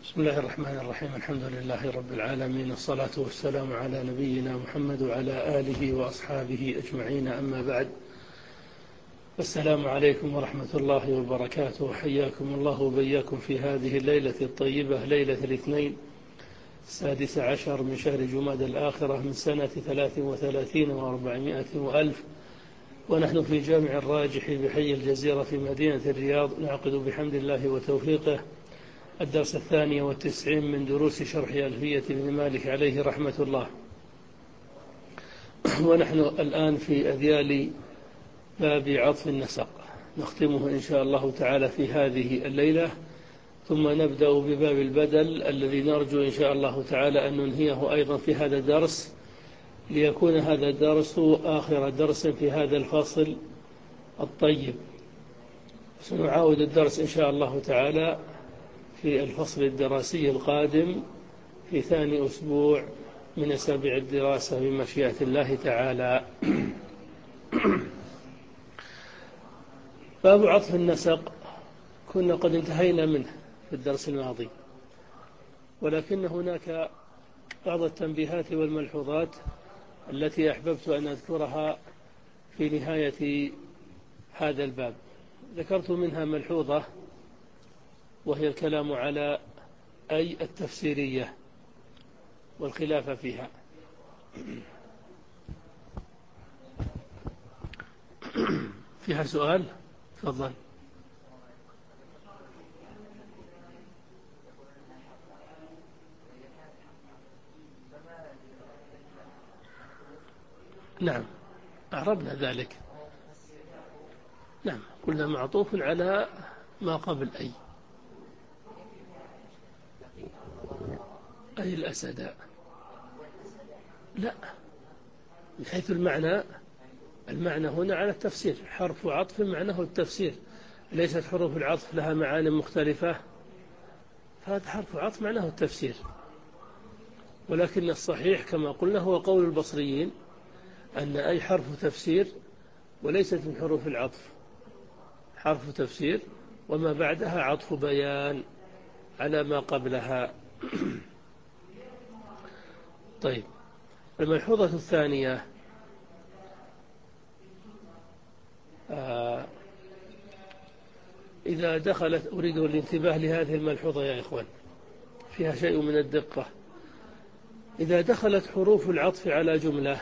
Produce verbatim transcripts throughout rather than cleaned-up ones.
بسم الله الرحمن الرحيم. الحمد لله رب العالمين، الصلاة والسلام على نبينا محمد وعلى آله وأصحابه أجمعين، أما بعد. السلام عليكم ورحمة الله وبركاته. حياكم الله وبياكم في هذه الليلة الطيبة، ليلة الاثنين السادس عشر من شهر جماد الآخرة من سنة ثلاث وثلاثين وأربعمائة وألف، ونحن في جامع الراجح بحي الجزيرة في مدينة الرياض، نعقد بحمد الله وتوفيقه الدرس الثاني والتسعين من دروس شرح ألفية ابن مالك عليه رحمة الله. ونحن الآن في أذيال باب عطف النسق، نختمه إن شاء الله تعالى في هذه الليلة، ثم نبدأ بباب البدل الذي نرجو إن شاء الله تعالى أن ننهيه أيضا في هذا الدرس، ليكون هذا الدرس آخر درس في هذا الفصل الطيب. سنعاود الدرس إن شاء الله تعالى في الفصل الدراسي القادم في ثاني أسبوع من أسابيع الدراسة بمشيئة الله تعالى. باب عطف النسق كنا قد انتهينا منه في الدرس الماضي، ولكن هناك بعض التنبيهات والملحوظات التي أحببت أن أذكرها في نهاية هذا الباب. ذكرت منها ملحوظة وهي الكلام على أي التفسيرية والخلاف فيها. فيها سؤال؟ تفضل. نعم، أعربنا ذلك. نعم، قلنا معطوف على ما قبل أي أي الأسد. لا، من حيث المعنى، المعنى هنا على التفسير، حرف عطف معناه التفسير، ليست حروف العطف لها معاني مختلفة، فهذا حرف عطف معناه التفسير. ولكن الصحيح كما قلنا هو قول البصريين أن أي حرف تفسير وليست من حروف العطف، حرف تفسير وما بعدها عطف بيان على ما قبلها. طيب، الملحوظة الثانية، آه إذا دخلت، أريد الانتباه لهذه الملحوظة يا إخوان، فيها شيء من الدقة. إذا دخلت حروف العطف على جملة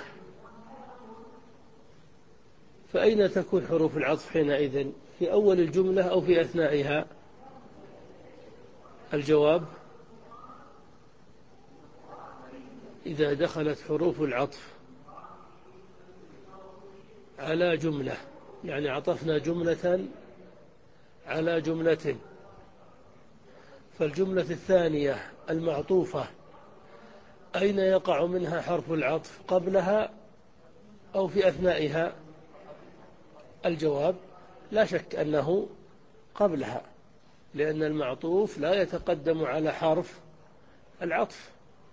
فأين تكون حروف العطف حينئذ؟ في أول الجملة أو في أثنائها؟ الجواب: إذا دخلت حروف العطف على جملة، يعني عطفنا جملة على جملة، فالجملة الثانية المعطوفة أين يقع منها حرف العطف؟ قبلها أو في أثنائها؟ الجواب: لا شك أنه قبلها، لأن المعطوف لا يتقدم على حرف العطف.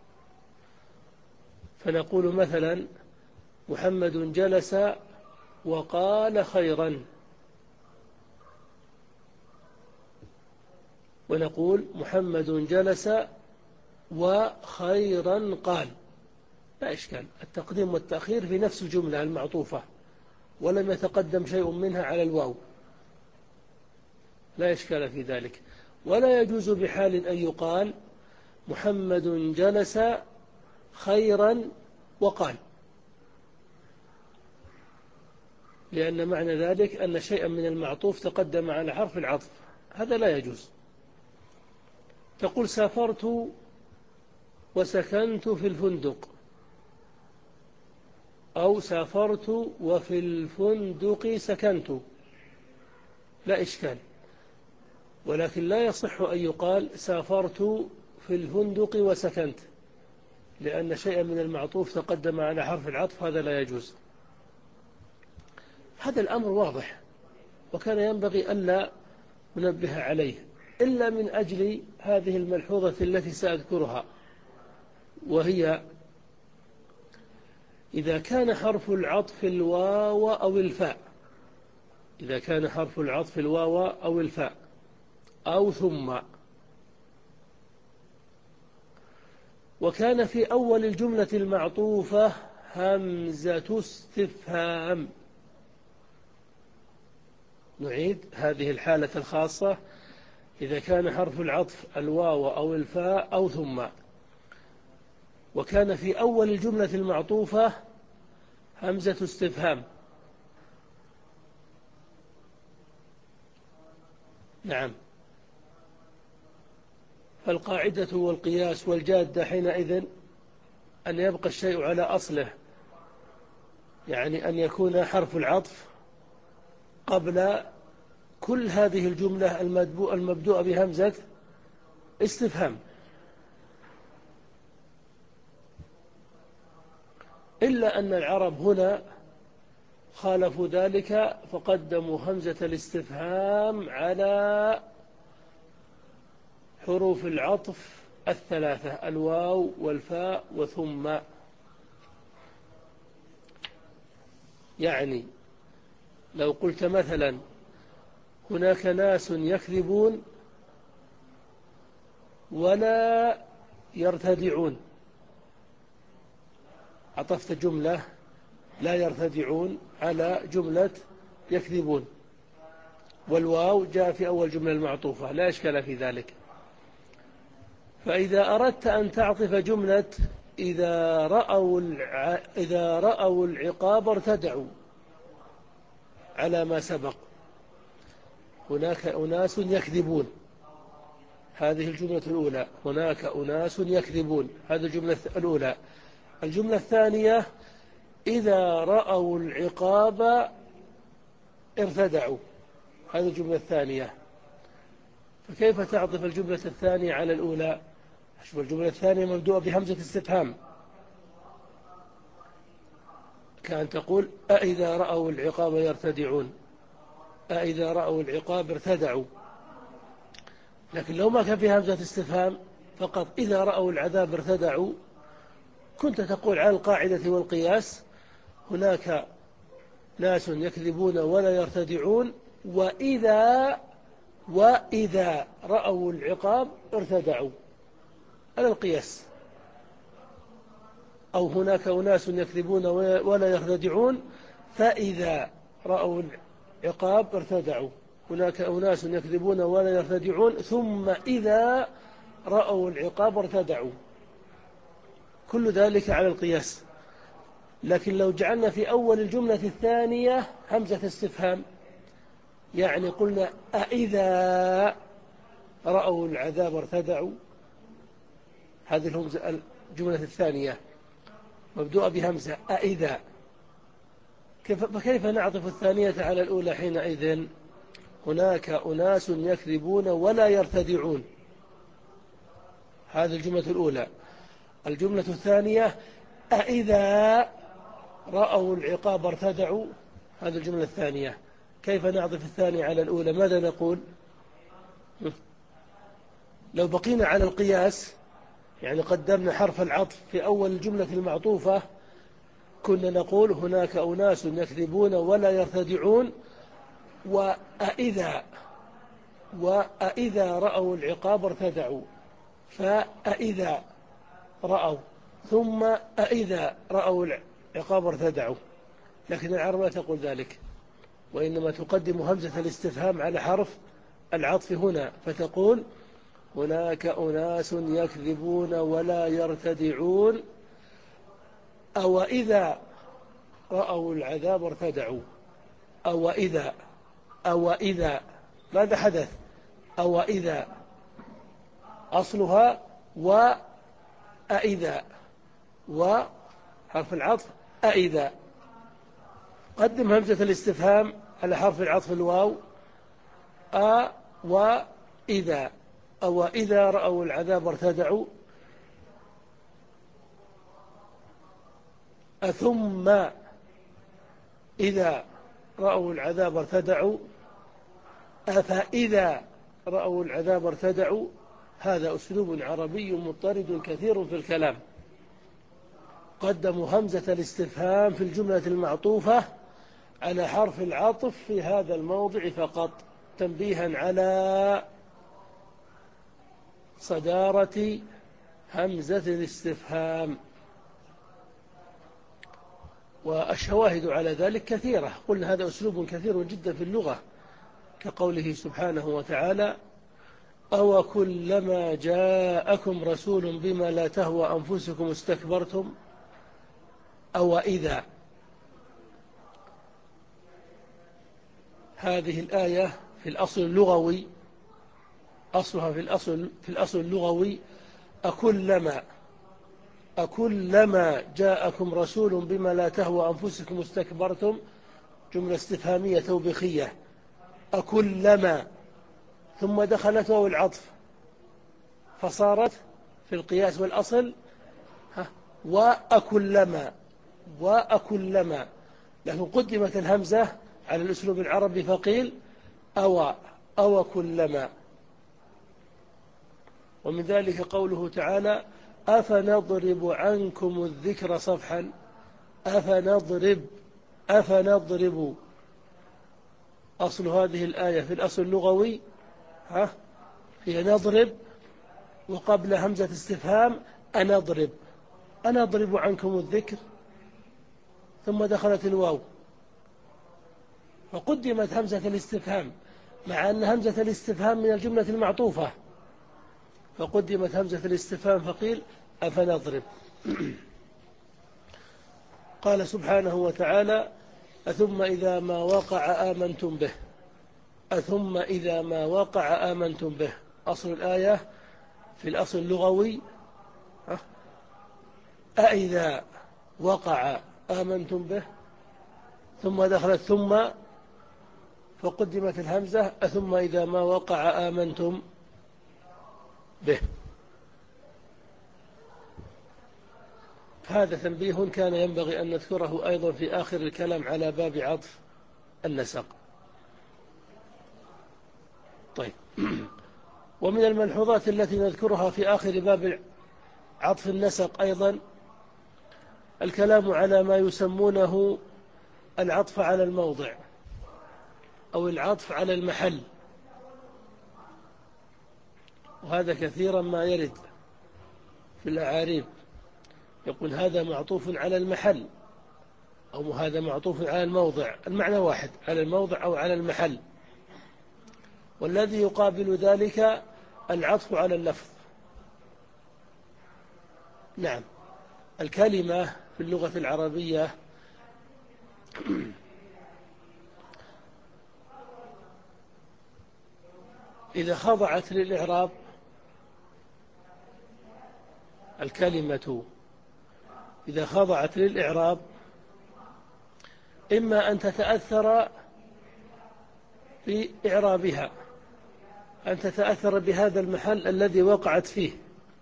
فنقول مثلا: محمد جلس وقال خيرا، ونقول محمد جلس وخيرا قال، لا إشكال، التقديم والتأخير في نفس الجملة المعطوفة، ولم يتقدم شيء منها على الواو، لا إشكال في ذلك. ولا يجوز بحال أن يقال محمد جلس خيرا وقال، لأن معنى ذلك أن شيئا من المعطوف تقدم على حرف العطف، هذا لا يجوز. تقول سافرت وسكنت في الفندق، أو سافرت وفي الفندق سكنت، لا إشكال. ولكن لا يصح أن يقال سافرت في الفندق وسكنت، لأن شيئا من المعطوف تقدم على حرف العطف، هذا لا يجوز. هذا الأمر واضح، وكان ينبغي ألا ننبه عليه إلا من أجل هذه الملحوظة التي سأذكرها، وهي: إذا كان حرف العطف الواو أو الفاء، إذا كان حرف العطف الواو أو الفاء أو ثم، وكان في أول الجملة المعطوفة همزة استفهام. نعيد هذه الحالة الخاصة: إذا كان حرف العطف الواو أو الفاء أو ثم، وكان في أول الجملة المعطوفة همزة استفهام. نعم. فالقاعدة والقياس والجادة حينئذ أن يبقى الشيء على أصله، يعني أن يكون حرف العطف قبل كل هذه الجملة المبدوءة بهمزة استفهام، إلا أن العرب هنا خالفوا ذلك فقدموا همزة الاستفهام على حروف العطف الثلاثة: الواو والفاء وثم. يعني لو قلت مثلا: هناك ناس يكذبون ولا يرتدعون، عطفت جملة لا يرتدعون على جملة يكذبون، والواو جاء في أول جملة المعطوفة، لا إشكال في ذلك. فإذا أردت أن تعطف جملة إذا رأوا الع... إذا رأوا العقاب ارتدعوا على ما سبق: هناك أناس يكذبون، هذه الجملة الأولى. هناك أناس يكذبون، هذه الجملة الأولى. الجملة الثانية: إذا رأوا العقاب ارتدعوا، هذه الجملة الثانية. فكيف تعطف الجملة الثانية على الأولى؟ شوف، الجملة الثانية مبدوءة بهمزة استفهام، كأن تقول: أإذا رأوا العقاب يرتدعون، أإذا رأوا العقاب ارتدعوا. لكن لو ما كان في همزة استفهام فقط إذا رأوا العذاب ارتدعوا، كنت تقول على القاعدة والقياس: هناك ناس يكذبون ولا يرتدعون، وإذا وإذا رأوا العقاب ارتدعوا، على القياس. أو هناك أناس يكذبون ولا يرتدعون، فإذا رأوا العقاب ارتدعوا. هناك أناس يكذبون ولا يرتدعون، ثم إذا رأوا العقاب ارتدعوا. كل ذلك على القياس. لكن لو جعلنا في أول الجملة الثانية همزة استفهام، يعني قلنا: أإذا رأوا العذاب ارتدعوا، هذه الجملة الثانية مبدوءة بهمزة أإذا، فكيف نعطف الثانية على الأولى حينئذ؟ هناك أناس يكذبون ولا يرتدعون، هذه الجملة الأولى. الجملة الثانية: أإذا رأوا العقاب ارتدعوا، هذه الجملة الثانية. كيف نعطف الثانية على الأولى؟ ماذا نقول؟ لو بقينا على القياس، يعني قدمنا حرف العطف في أول الجملة المعطوفة، كنا نقول: هناك أناس يكذبون ولا يرتدعون، وأإذا وأإذا رأوا العقاب ارتدعوا. فأإذا رأوا ثم أإذا رأوا العقاب ارتدعوا. لكن العرب لا تقول ذلك، وإنما تقدم همزة الاستفهام على حرف العطف هنا، فتقول: هناك أناس يكذبون ولا يرتدعون، أو إذا رأوا العذاب ارتدعوا. أو إذا أو إذا ماذا حدث؟ أو إذا أصلها وأإذا، وحرف العطف أإذا. قدم همزة الاستفهام على حرف العطف الواو: أ وإذا. أو إذا رأوا العذاب ارتدعوا. أثم إذا رأوا العذاب ارتدعوا. أفإذا رأوا العذاب ارتدعوا. هذا أسلوب عربي مضطرد كثير في الكلام. قدموا همزة الاستفهام في الجملة المعطوفة على حرف العطف في هذا الموضع فقط، تنبيها على صدارة همزة الاستفهام. والشواهد على ذلك كثيرة، قلنا هذا أسلوب كثير جدا في اللغة، كقوله سبحانه وتعالى: أو كلما جاءكم رسول بما لا تهوى أنفسكم استكبرتم أو إذا. هذه الآية في الأصل اللغوي، أصلها في الأصل في الأصل اللغوي أكلما أكلما جاءكم رسول بما لا تهوى أنفسكم استكبرتم، جملة استفهامية توبيخية. أكلما، ثم دخلت واو العطف فصارت في القياس والأصل وأكلما وأكلما، لكن قدمت الهمزة على الأسلوب العربي فقيل أو أو كلما. ومن ذلك قوله تعالى: أفنضرب عنكم الذكر صفحا. أفنضرب أفنضرب، أصل هذه الآية في الأصل اللغوي ها هي نضرب، وقبل همزة استفهام أنضرب أنضرب عنكم الذكر، ثم دخلت الواو فقدمت همزة الاستفهام، مع أن همزة الاستفهام من الجملة المعطوفة، فقدمت همزة الاستفهام فقيل أفنضرب. قال سبحانه وتعالى: أثم إذا ما وقع آمنتم به. أثم إذا ما وقع آمنتم به، أصل الآية في الأصل اللغوي أإذا وقع آمنتم به، ثم دخلت ثم فقدمت الهمزة أثم إذا ما وقع آمنتم به. هذا تنبيه كان ينبغي أن نذكره أيضا في آخر الكلام على باب عطف النسق. طيب، ومن الملحوظات التي نذكرها في آخر باب عطف النسق أيضا الكلام على ما يسمونه العطف على الموضع أو العطف على المحل، وهذا كثيرا ما يرد في الأعاريب، يقول هذا معطوف على المحل أو هذا معطوف على الموضع، المعنى واحد، على الموضع أو على المحل. والذي يقابل ذلك العطف على اللفظ. نعم، الكلمة في اللغة العربية إذا خضعت للإعراب، الكلمة إذا خضعت للإعراب إما أن تتأثر بإعرابها، أن تتأثر بهذا المحل الذي وقعت فيه،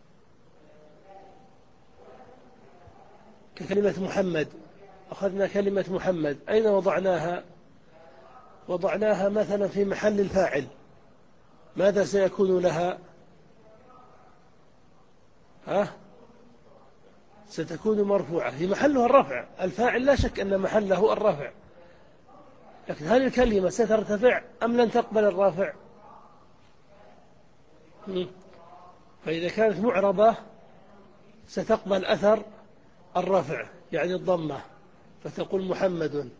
ككلمة محمد. أخذنا كلمة محمد، أين وضعناها؟ وضعناها مثلا في محل الفاعل، ماذا سيكون لها؟ ها؟ ستكون مرفوعة، في محلها الرفع، الفاعل لا شك أن محله الرفع، لكن هل الكلمة سترتفع أم لن تقبل الرافع؟ فإذا كانت معربة ستقبل أثر الرفع، يعني الضمة، فتقول محمد.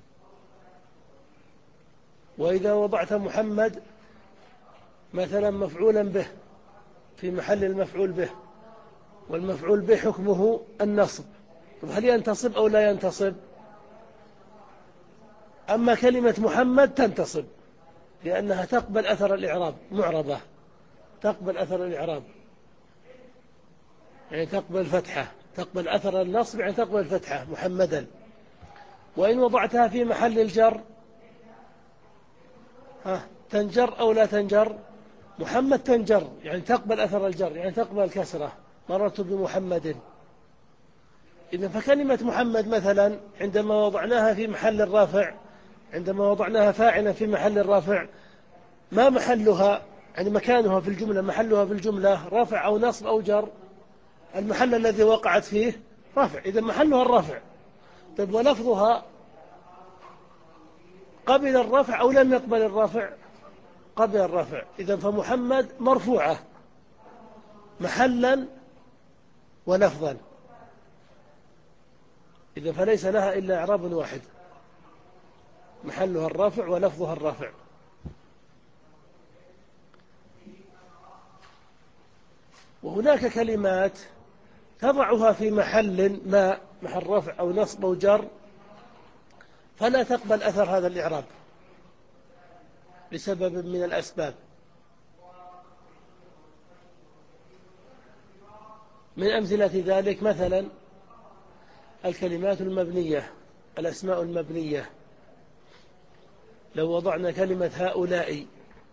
وإذا وضعت محمد مثلا مفعولا به في محل المفعول به، والمفعول به حكمه النصب، هل ينتصب أو لا ينتصب؟ أما كلمة محمد تنتصب، لأنها تقبل أثر الإعراب، معربة تقبل أثر الإعراب، يعني تقبل فتحة، تقبل أثر النصب، يعني تقبل فتحة محمدا. وإن وضعتها في محل الجر ها تنجر أو لا تنجر؟ محمد تنجر، يعني تقبل أثر الجر، يعني تقبل كسرة، مررت بمحمد. إذن فكلمة محمد مثلا عندما وضعناها في محل الرافع، عندما وضعناها فاعلا في محل الرافع، ما محلها، يعني مكانها في الجملة، محلها في الجملة رفع أو نصب أو جر؟ المحل الذي وقعت فيه رفع، إذا محلها الرفع. طيب، ولفظها قبل الرفع أو لم يقبل الرفع؟ قبل الرفع، إذا فمحمد مرفوعة محلا ولفظا، إذا فليس لها إلا إعراب واحد، محلها الرفع ولفظها الرفع. وهناك كلمات تضعها في محل ما، محل رفع أو نصب أو جر، فلا تقبل أثر هذا الإعراب لسبب من الأسباب. من أمثلة ذلك مثلا الكلمات المبنية، الأسماء المبنية. لو وضعنا كلمة هؤلاء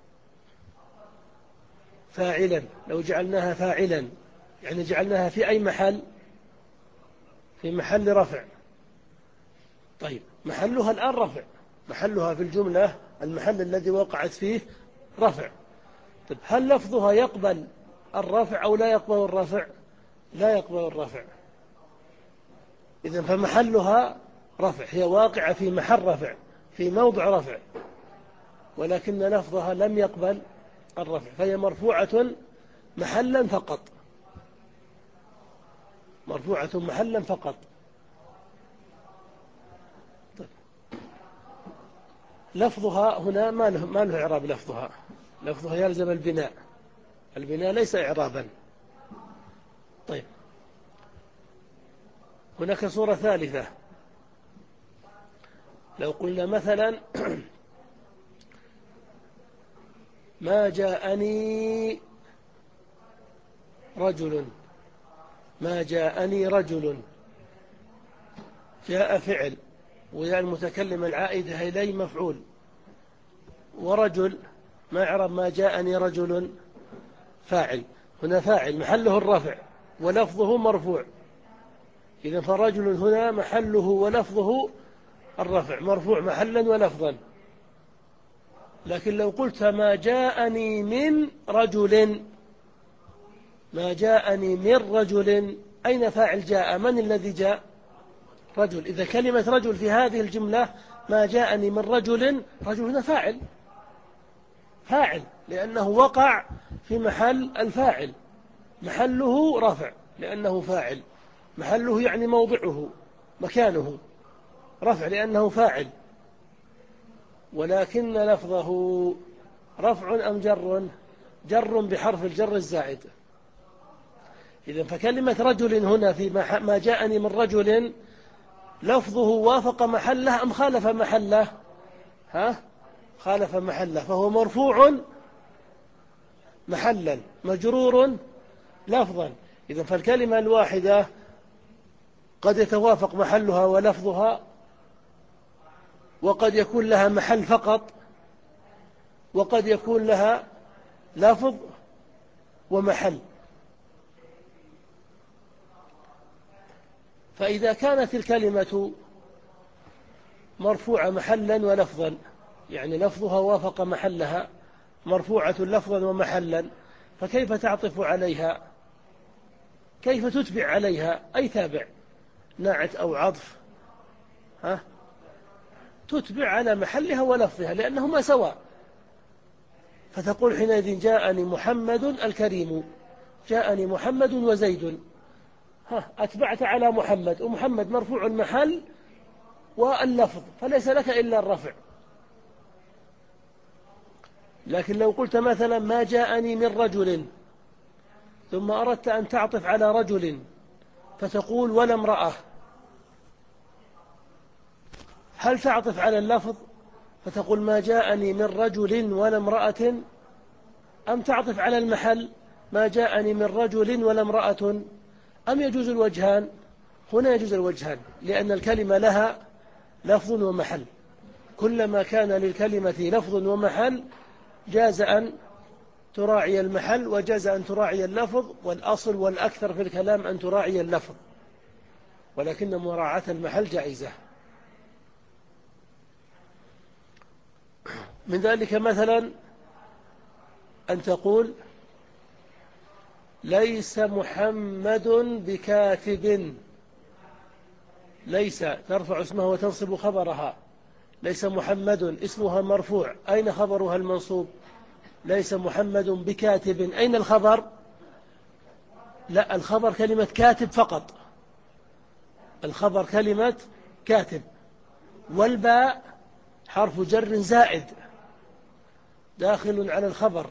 فاعلا، لو جعلناها فاعلا يعني جعلناها في أي محل؟ في محل رفع. طيب محلها الآن رفع، محلها في الجملة المحل الذي وقعت فيه رفع. طيب هل لفظها يقبل الرفع أو لا يقبل الرفع؟ لا يقبل الرفع. إذن فمحلها رفع، هي واقعة في محل رفع، في موضع رفع، ولكن لفظها لم يقبل الرفع، فهي مرفوعة محلا فقط، مرفوعة محلا فقط. طيب. لفظها هنا ما له, ما له إعراب. لفظها لفظها يلزم البناء، البناء ليس إعرابا. طيب هناك صورة ثالثة. لو قلنا مثلا ما جاءني رجل، ما جاءني رجل، جاء فعل ويا المتكلم العائدة إليه مفعول، ورجل ما إعراب ما جاءني رجل؟ فاعل. هنا فاعل محله الرفع ولفظه مرفوع، إذن فرجل هنا محله ولفظه الرفع، مرفوع محلا ولفظا. لكن لو قلت ما جاءني من رجل، ما جاءني من رجل، أين فاعل جاء؟ من الذي جاء؟ رجل. إذا كلمة رجل في هذه الجملة ما جاءني من رجل، رجل هنا فاعل، فاعل لأنه وقع في محل الفاعل، محله رفع لأنه فاعل، محله يعني موضعه مكانه رفع لأنه فاعل. ولكن لفظه رفع أم جر؟ جر بحرف الجر الزائد. إذن فكلمة رجل هنا في ما جاءني من رجل لفظه وافق محله أم خالف محله؟ ها؟ خالف محله، فهو مرفوع محلا مجرور لفظا. إذن فالكلمة الواحدة قد يتوافق محلها ولفظها، وقد يكون لها محل فقط، وقد يكون لها لفظ ومحل. فإذا كانت الكلمة مرفوعة محلا ولفظا، يعني لفظها وافق محلها، مرفوعة لفظا ومحلا، فكيف تعطف عليها؟ كيف تتبع عليها؟ أي تابع، ناعت أو عطف، ها؟ تتبع على محلها ولفظها لأنهما سواء. فتقول حينئذ جاءني محمد الكريم، جاءني محمد وزيد، ها أتبعت على محمد، ومحمد مرفوع المحل واللفظ، فليس لك إلا الرفع. لكن لو قلت مثلا ما جاءني من رجل، ثم أردت أن تعطف على رجل فتقول ولا امرأة، هل تعطف على اللفظ فتقول ما جاءني من رجل ولا امرأة، أم تعطف على المحل ما جاءني من رجل ولا امرأة، أم يجوز الوجهان؟ هنا يجوز الوجهان، لأن الكلمة لها لفظ ومحل، كلما كان للكلمة لفظ ومحل جاز أن تراعي المحل وجاز أن تراعي اللفظ، والأصل والأكثر في الكلام أن تراعي اللفظ، ولكن مراعاة المحل جائزة. من ذلك مثلا أن تقول ليس محمد بكاتب، ليس ترفع اسمها وتنصب خبرها، ليس محمد اسمها مرفوع، أين خبرها المنصوب؟ ليس محمد بكاتب، أين الخبر؟ لا، الخبر كلمة كاتب فقط، الخبر كلمة كاتب، والباء حرف جر زائد داخل على الخبر،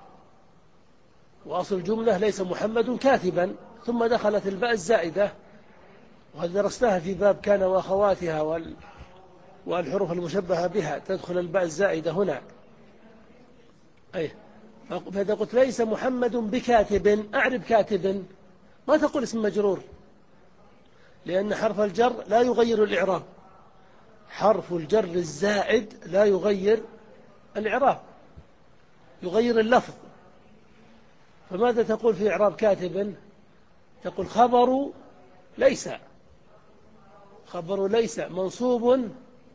وأصل الجملة ليس محمد كاتبا، ثم دخلت الباء الزائدة، وهذا درسناها في باب كان وأخواتها وال... والحروف المشبهة بها تدخل الباء الزائدة هنا. أي فإذا قلت ليس محمد بكاتب، أعرب كاتب، ما تقول اسم مجرور، لأن حرف الجر لا يغير الإعراب، حرف الجر الزائد لا يغير الإعراب، يغير اللفظ. فماذا تقول في إعراب كاتب؟ تقول خبر ليس، خبر ليس منصوب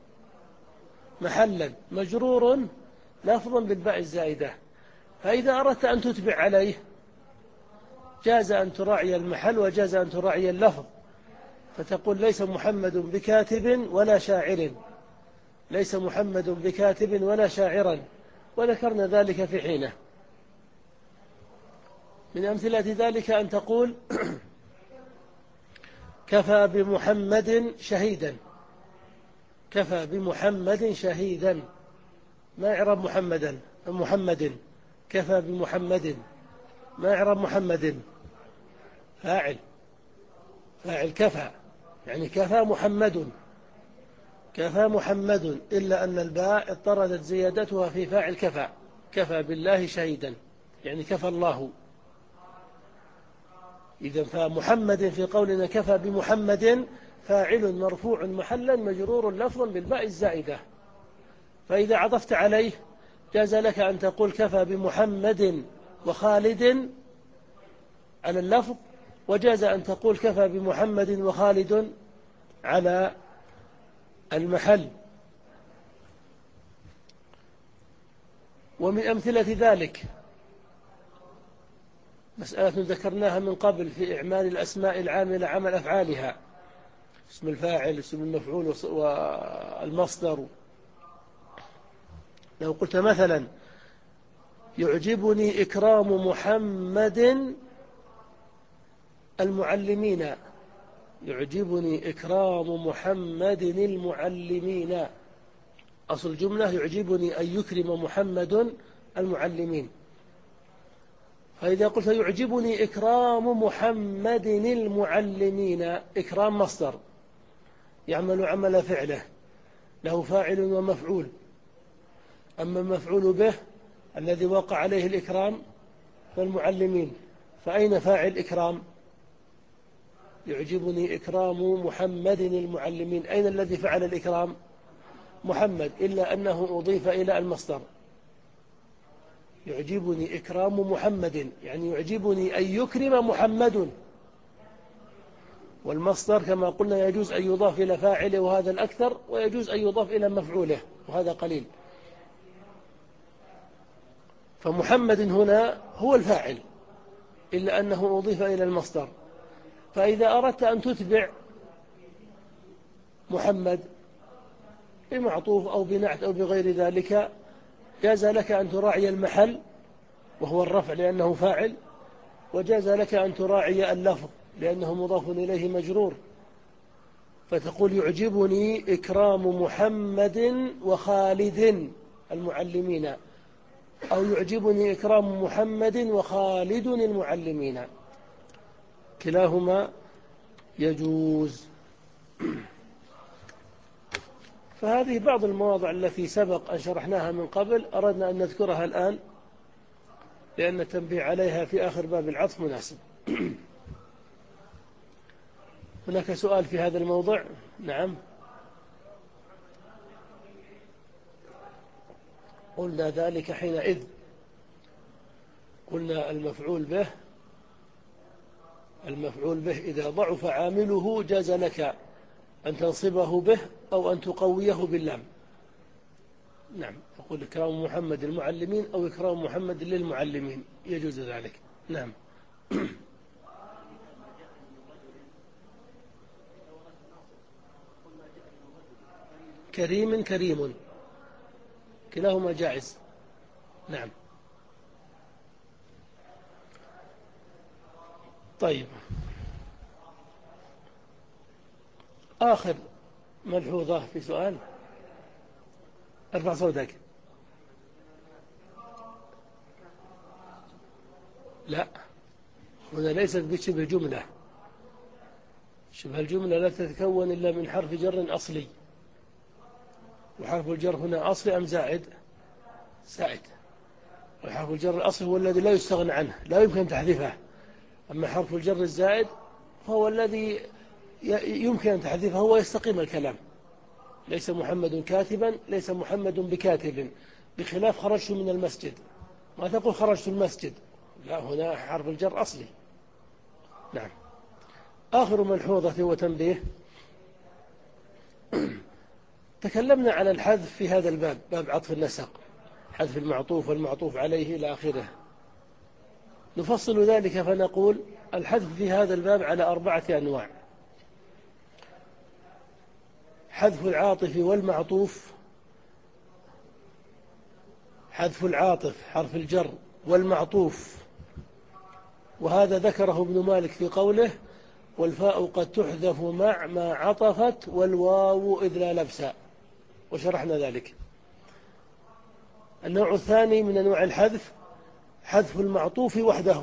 محلا مجرور لفظا بالباء الزائدة. فإذا أردت أن تتبع عليه جاز أن تراعي المحل وجاز أن تراعي اللفظ، فتقول ليس محمد بكاتب ولا شاعر، ليس محمد بكاتب ولا شاعرا، وذكرنا ذلك في حينه. من أمثلة ذلك أن تقول كفى بمحمد شهيدا، كفى بمحمد شهيدا، ما إعراب محمدا محمد؟ كفى بمحمد، ما إعراب محمد؟ فاعل، فاعل كفى، يعني كفى محمد، كفى محمد، إلا أن الباء اضطردت زيادتها في فاعل كفى، كفى بالله شهيدا، يعني كفى الله. إذا فمحمد في قولنا كفى بمحمد فاعل مرفوع محلا مجرور لفظا بالباء الزائدة. فإذا عطفت عليه جاز لك أن تقول كفى بمحمد وخالد على اللفظ، وجاز أن تقول كفى بمحمد وخالد على المحل. ومن أمثلة ذلك مسألة ذكرناها من قبل في إعمال الأسماء العاملة عمل أفعالها، اسم الفاعل، اسم المفعول، والمصدر. لو قلت مثلا يعجبني إكرام محمد المعلمين، يعجبني إكرام محمد المعلمين، أصل الجملة يعجبني أن يكرم محمد المعلمين. فإذا قلت يعجبني إكرام محمد المعلمين، إكرام مصدر يعمل عمل فعله، له فاعل ومفعول، أما المفعول به الذي وقع عليه الإكرام فالمعلمين، فأين فاعل إكرام؟ يعجبني إكرام محمد المعلمين، أين الذي فعل الإكرام؟ محمد، إلا أنه أضيف إلى المصدر. يعجبني إكرام محمد، يعني يعجبني أن يكرم محمد، والمصدر كما قلنا يجوز أن يضاف إلى فاعله وهذا الأكثر، ويجوز أن يضاف إلى مفعوله وهذا قليل. فمحمد هنا هو الفاعل إلا أنه أضيف إلى المصدر. فإذا أردت أن تتبع محمد بمعطوف أو بنعت أو بغير ذلك جاز لك أن تراعي المحل وهو الرفع لأنه فاعل، وجاز لك أن تراعي اللفظ لأنه مضاف إليه مجرور، فتقول يعجبني إكرام محمد وخالد المعلمين، أو يعجبني إكرام محمد وخالد المعلمين، كلاهما يجوز. فهذه بعض المواضع التي سبق أن شرحناها من قبل، أردنا أن نذكرها الآن لأن التنبيه عليها في آخر باب العطف مناسب. هناك سؤال في هذا الموضع؟ نعم. قلنا ذلك حينئذ، قلنا المفعول به، المفعول به إذا ضعف عامله جاز لك أن تنصبه به أو أن تقويه باللام. نعم، تقول إكرام محمد المعلمين أو إكرام محمد للمعلمين، يجوز ذلك. نعم. كريم كريم، كلاهما جائز. نعم. طيب، آخر ملحوظة في سؤال. ارفع صوتك. لا، هنا ليست بشبه جملة. شبه الجملة لا تتكون إلا من حرف جر أصلي، وحرف الجر هنا أصلي أم زائد؟ زائد. وحرف الجر الأصلي هو الذي لا يستغنى عنه، لا يمكن تحذيفه. أما حرف الجر الزائد فهو الذي يمكن أن تحذيفه، هو يستقيم الكلام. ليس محمد كاتبا، ليس محمد بكاتب، بخلاف خرجت من المسجد، ما تقول خرجت المسجد، لا، هنا حرف الجر أصلي. نعم. آخر ملحوظة وتنبيه، تكلمنا على الحذف في هذا الباب، باب عطف النسق، حذف المعطوف والمعطوف عليه إلى آخره. نفصل ذلك فنقول الحذف في هذا الباب على أربعة أنواع: حذف العاطف والمعطوف، حذف العاطف حرف الجر والمعطوف، وهذا ذكره ابن مالك في قوله: والفاء قد تحذف مع ما عطفت والواو إذ لا لبس، وشرحنا ذلك. النوع الثاني من أنواع الحذف حذف المعطوف وحده،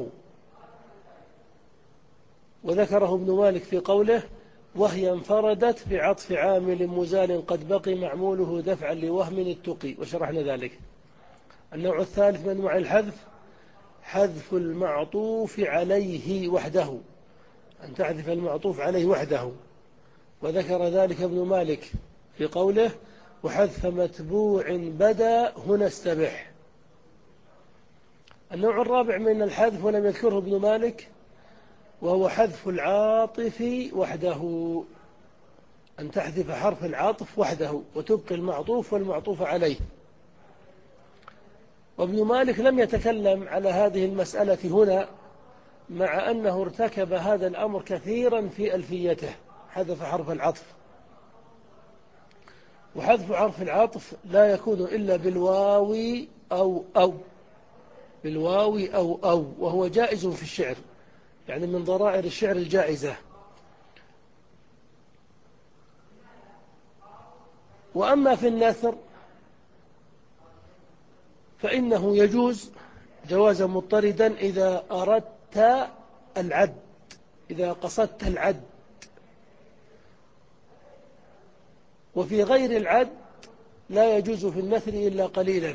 وذكره ابن مالك في قوله: وهي انفردت بعطف عامل مزال قد بقي معموله دفعا لوهم اتقي، وشرحنا ذلك. النوع الثالث من أنواع الحذف حذف المعطوف عليه وحده، أن تحذف المعطوف عليه وحده، وذكر ذلك ابن مالك في قوله: وحذف متبوع بدا هنا استبح. النوع الرابع من الحذف ولم يذكره ابن مالك، وهو حذف العاطف وحده، أن تحذف حرف العطف وحده وتبقي المعطوف والمعطوف عليه. وابن مالك لم يتكلم على هذه المسألة هنا، مع أنه ارتكب هذا الأمر كثيرا في ألفيته، حذف حرف العطف. وحذف حرف العطف لا يكون إلا بالواو أو أو بالواو أو أو وهو جائز في الشعر، يعني من ضرائر الشعر الجائزة. وأما في النثر فإنه يجوز جوازا مضطردا إذا أردت العد، إذا قصدت العد. وفي غير العد لا يجوز في النثر إلا قليلا.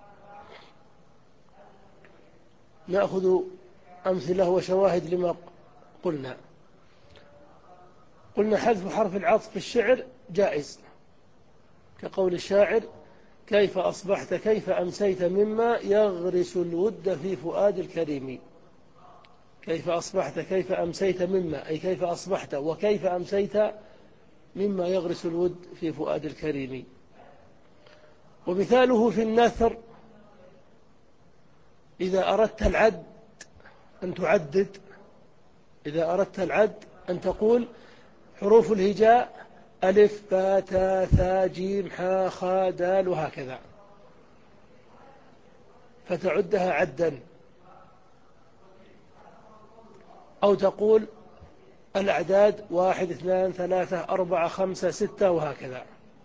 نأخذ أمثلة وشواهد لما قلنا. قلنا حذف حرف العطف في الشعر جائز، كقول الشاعر: كيف أصبحت كيف أمسيت مما يغرس الود في فؤاد الكريم. كيف أصبحت كيف أمسيت مما، أي كيف أصبحت وكيف أمسيت مما يغرس الود في فؤاد الكريم. ومثاله في النثر: إذا أردت العد أن تعدد، إذا أردت العد أن تقول حروف الهجاء ألف باء تاء ثاء جيم حاء خاء دال وهكذا، فتعدها عدا. أو تقول الأعداد واحد اثنان ثلاثة أربعة خمسة ستة وهكذا.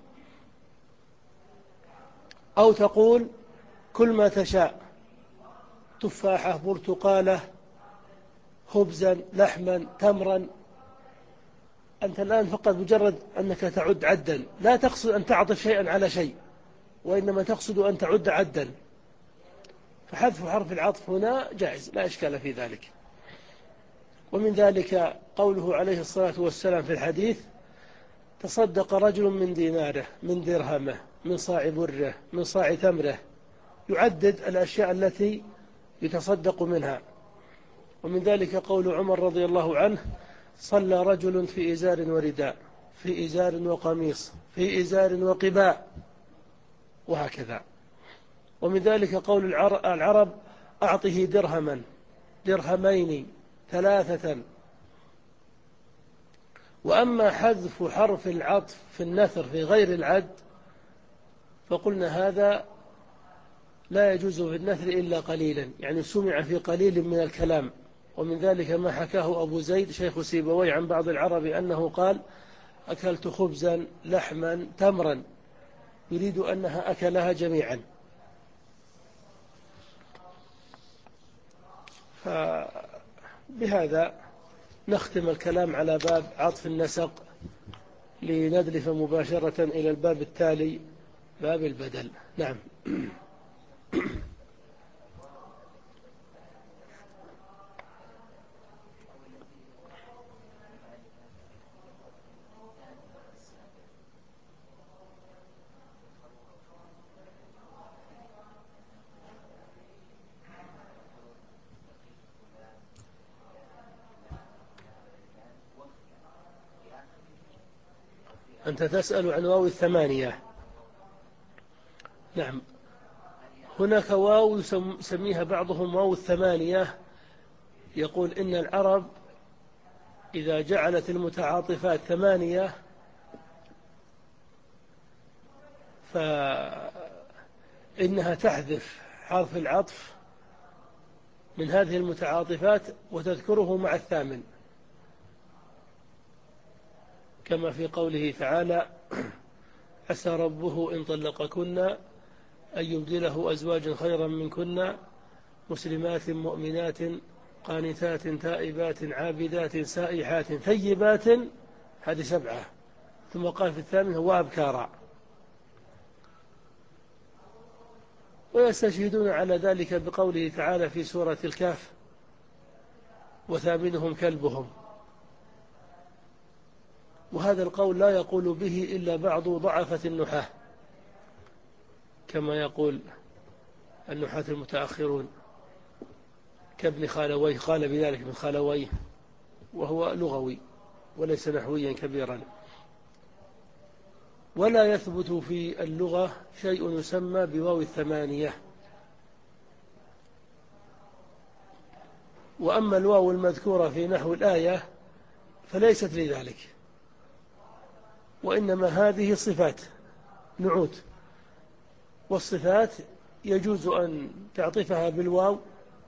أو تقول كل ما تشاء: تفاحة برتقالة خبزا لحما تمرا. أنت الآن فقط مجرد أنك تعد عدا، لا تقصد أن تعطف شيئا على شيء، وإنما تقصد أن تعد عدا. فحذف حرف العطف هنا جائز، لا إشكال في ذلك. ومن ذلك قوله عليه الصلاة والسلام في الحديث: تصدق رجل من ديناره من درهمه من صاع بره من صاع تمره، يعدد الأشياء التي يتصدق منها. ومن ذلك قول عمر رضي الله عنه: صلى رجل في إزار ورداء، في إزار وقميص، في إزار وقباء، وهكذا. ومن ذلك قول العرب: أعطه درهما درهمين ثلاثة. وأما حذف حرف العطف في النثر في غير العد فقلنا هذا لا يجوز في النثر إلا قليلا، يعني سمع في قليل من الكلام ومن ذلك ما حكاه أبو زيد شيخ سيبويه عن بعض العرب أنه قال: أكلت خبزا لحما تمرا، يريد أنها أكلها جميعا. فبهذا نختم الكلام على باب عطف النسق، لندلف مباشرة إلى الباب التالي، باب البدل. نعم. أنت تسأل عن واو الثمانية. نعم، هناك واو يسميها بعضهم واو الثمانية. يقول إن العرب إذا جعلت المتعاطفات ثمانية فإنها تحذف حرف العطف من هذه المتعاطفات وتذكره مع الثامن، كما في قوله تعالى: عسى ربه إن طلقكن أن يبدله أزواجا خيرا منكن مسلمات مؤمنات قانتات تائبات عابدات سائحات ثيبات. هذه سبعة. ثم قال في الثامنة: وأبكارا. ويستشهدون على ذلك بقوله تعالى في سورة الكهف: وثامنهم كلبهم. وهذا القول لا يقول به إلا بعض ضعفة النحاة، كما يقول النحاة المتأخرون كابن خالويه، قال بذلك ابن خالويه، وهو لغوي وليس نحويا كبيرا. ولا يثبت في اللغة شيء يسمى بواو الثمانية. وأما الواو المذكورة في نحو الآية فليست لذلك، وإنما هذه صفات نعوت، والصفات يجوز أن تعطفها بالواو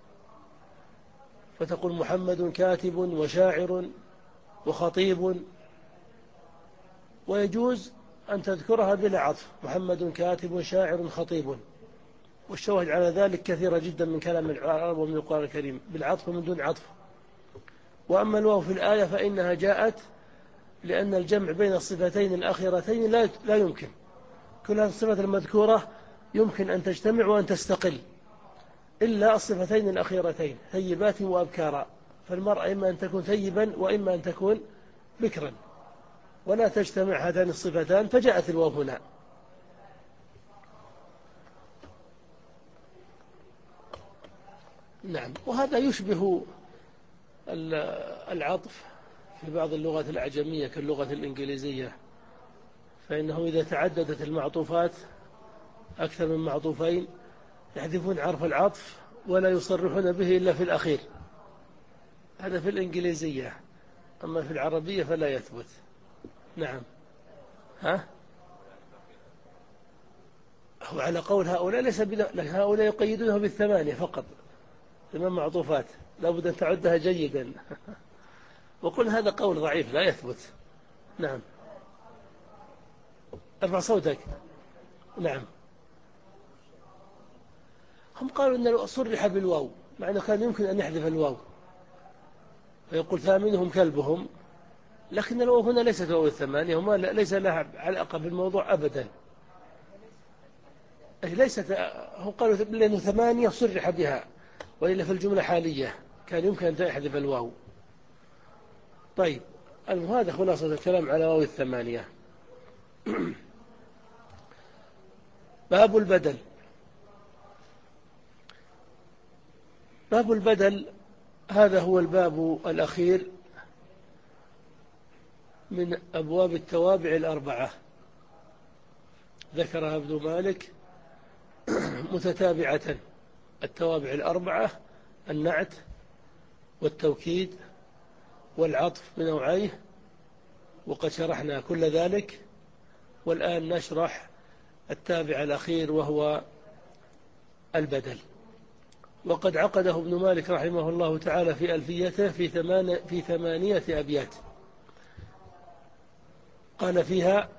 فتقول محمد كاتب وشاعر وخطيب، ويجوز أن تذكرها بلا عطف: محمد كاتب شاعر خطيب. والشواهد على ذلك كثيرة جدا من كلام العرب ومن القرآن الكريم بالعطف ومن دون عطف. وأما الواو في الآية فإنها جاءت لأن الجمع بين الصفتين الأخيرتين لا يمكن. كل هذه الصفات المذكورة يمكن أن تجتمع وأن تستقل، إلا الصفتين الأخيرتين ثيبات وأبكارا، فالمرأة إما أن تكون ثيبا وإما أن تكون بكرا، ولا تجتمع هاتان الصفتان، فجاءت الواو هنا. نعم. وهذا يشبه العطف في بعض اللغات الأعجمية كاللغة الإنجليزية، فإنه إذا تعددت المعطوفات أكثر من معطوفين يحذفون حرف العطف ولا يصرحون به إلا في الأخير. هذا في الإنجليزية، أما في العربية فلا يثبت. نعم. ها؟ هو على قول هؤلاء ليس بذلك، هؤلاء يقيدونه بالثمانية فقط، ثمان معطوفات لا بد أن تعدها جيدا. وقل هذا قول ضعيف لا يثبت. نعم. ارفع صوتك. نعم. هم قالوا أن صرح بالواو، مع أنه كان يمكن أن يحذف الواو فيقول ثامنهم كلبهم، لكن الواو هنا ليست واو الثمانية، هم ليس لها علاقة بالموضوع أبدا. ليست، هم قالوا لأنه ثمانية صرح بها، وإلا في الجملة حالية كان يمكن أن يحذف الواو. طيب، هذا خلاصة الكلام على واو الثمانية. باب البدل. باب البدل هذا هو الباب الأخير من أبواب التوابع الأربعة، ذكرها ابن مالك متتابعة. التوابع الأربعة: النعت والتوكيد والعطف بنوعيه، وقد شرحنا كل ذلك. والآن نشرح التابع الأخير وهو البدل. وقد عقده ابن مالك رحمه الله تعالى في ألفيته في, ثمان في ثمانية أبيات. قال فيها: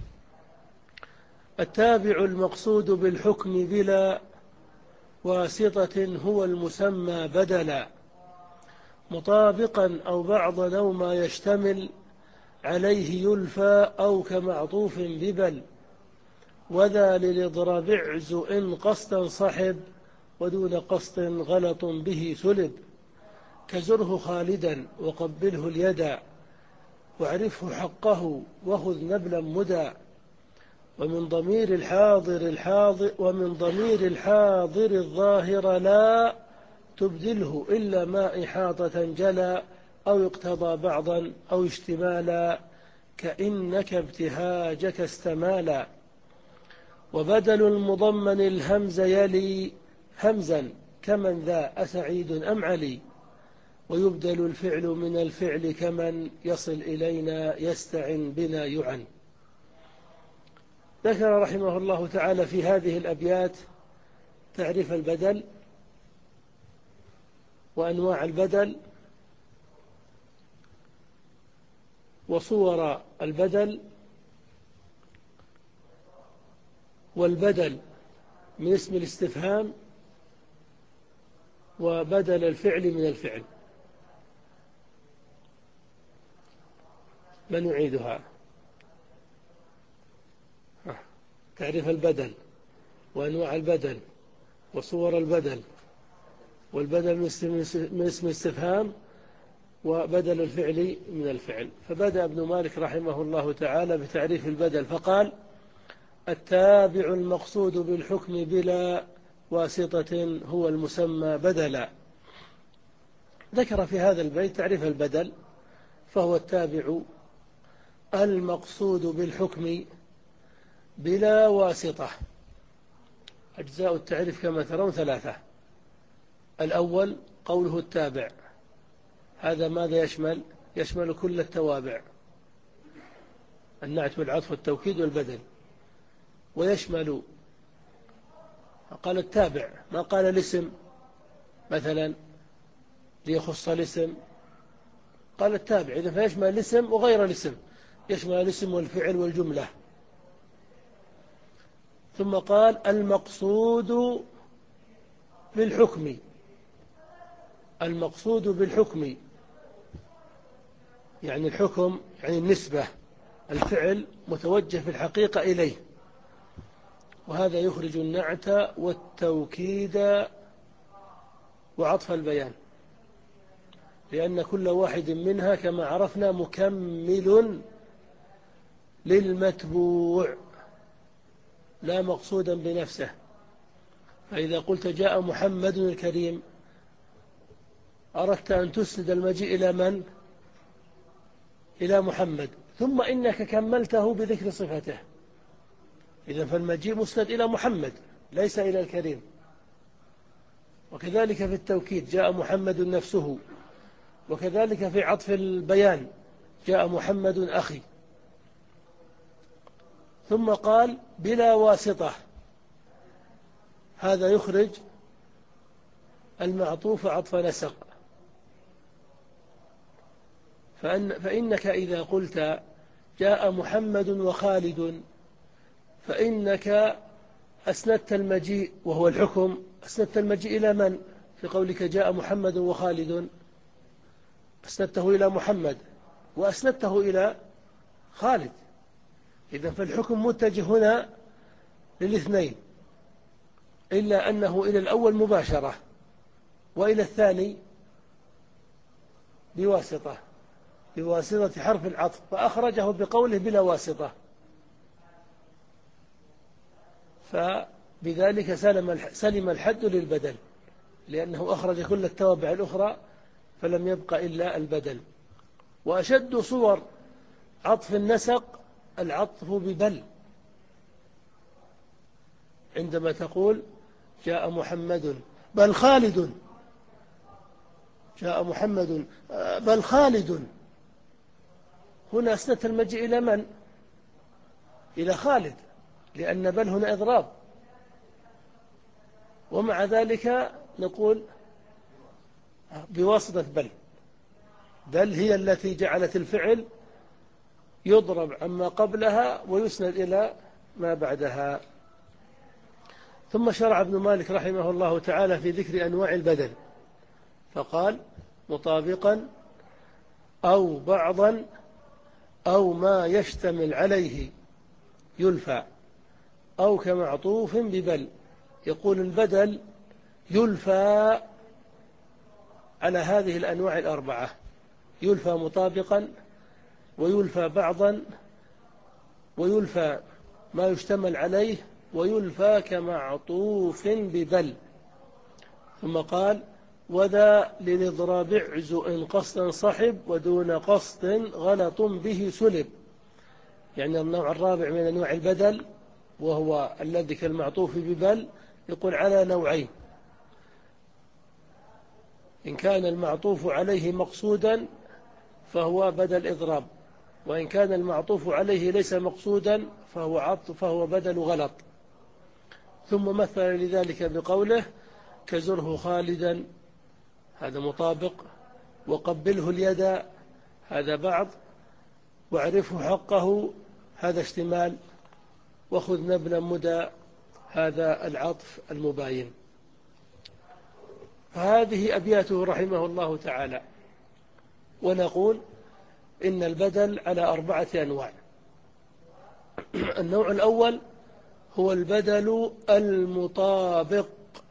التابع المقصود بالحكم بلا واسطة هو المسمى بدلا، مطابقا أو بعضا أو ما يشتمل عليه يلفى أو كمعطوف ببل، وذا للإضراب اعز إن قصدا صحب ودون قصد غلط به سلب، كزره خالدا وقبله اليدا واعرفه حقه وخذ نبلا مدى، ومن ضمير الحاضر الحاضر ومن ضمير الحاضر الظاهر لا تبدله إلا ما إحاطة جلا أو اقتضى بعضا أو اشتمالا، كإنك ابتهاجك استمالا، وبدل المضمن الهمز يلي همزا كمن ذا أسعيد أم علي، ويبدل الفعل من الفعل كمن يصل إلينا يستعن بنا يعن. ذكر رحمه الله تعالى في هذه الأبيات تعريف البدل وأنواع البدل وصور البدل، والبدل من اسم الاستفهام، وبدل الفعل من الفعل. من يعيدها؟ تعريف البدل وأنواع البدل وصور البدل، والبدل من اسم الاستفهام، وبدل الفعل من الفعل. فبدأ ابن مالك رحمه الله تعالى بتعريف البدل فقال: التابع المقصود بالحكم بلا واسطة هو المسمى بدلا. ذكر في هذا البيت تعريف البدل، فهو التابع المقصود بالحكم بلا واسطة. أجزاء التعريف كما ترون ثلاثة. الأول قوله التابع، هذا ماذا يشمل؟ يشمل كل التوابع، النعت والعطف والتوكيد والبدل، ويشمل، قال التابع ما قال الاسم مثلا ليخص الاسم، قال التابع إذا فيشمل الاسم وغير الاسم، يشمل الاسم والفعل والجملة. ثم قال المقصود بالحكم، المقصود بالحكم يعني الحكم يعني النسبة، الفعل متوجه في الحقيقة إليه، وهذا يخرج النعت والتوكيد وعطف البيان، لأن كل واحد منها كما عرفنا مكمل للمتبوع لا مقصودا بنفسه. فإذا قلت جاء محمد الكريم أردت أن تسند المجيء إلى من؟ إلى محمد، ثم إنك كملته بذكر صفته، إذا فالمجيء مسند إلى محمد ليس إلى الكريم. وكذلك في التوكيد جاء محمد نفسه، وكذلك في عطف البيان جاء محمد أخي. ثم قال بلا واسطة، هذا يخرج المعطوف عطف نسق. فأن فإنك إذا قلت جاء محمد وخالد فإنك أسندت المجيء وهو الحكم، أسندت المجيء إلى من؟ في قولك جاء محمد وخالد أسندته إلى محمد وأسندته إلى خالد، إذا فالحكم متجه هنا للاثنين، إلا أنه إلى الأول مباشرة وإلى الثاني بواسطة، بواسطة حرف العطف، فأخرجه بقوله بلا واسطة، فبذلك سلم الحد للبدل، لأنه أخرج كل التوابع الأخرى فلم يبق إلا البدل. وأشد صور عطف النسق العطف ببل، عندما تقول جاء محمد بل خالد، جاء محمد بل خالد، هنا أسندت المجيء إلى من؟ إلى خالد، لأن بل هنا إضراب، ومع ذلك نقول بواسطة بل. بل هي التي جعلت الفعل يضرب عما قبلها ويسند إلى ما بعدها. ثم شرع ابن مالك رحمه الله تعالى في ذكر أنواع البدل، فقال مطابقا أو بعضا أو ما يشتمل عليه يلفى أو كمعطوف ببل. يقول البدل يلفى على هذه الأنواع الأربعة، يلفى مطابقا ويلفى بعضا ويلفى ما يشتمل عليه ويلفى كمعطوف ببل. ثم قال وذا للإضراب عز إن قصدا صحب ودون قصد غلط به سلب. يعني النوع الرابع من أنواع البدل وهو الذي كالمعطوف ببل يقول على نوعين: إن كان المعطوف عليه مقصودا فهو بدل إضراب، وإن كان المعطوف عليه ليس مقصودا فهو عطف فهو بدل غلط. ثم مثل لذلك بقوله كزره خالدا، هذا مطابق، وقبله اليد، هذا بعض، واعرفه حقه، هذا اشتمال، وخذ نبلا مدى، هذا العطف المباين. فهذه أبياته رحمه الله تعالى. ونقول إن البدل على أربعة أنواع. النوع الأول هو البدل المطابق،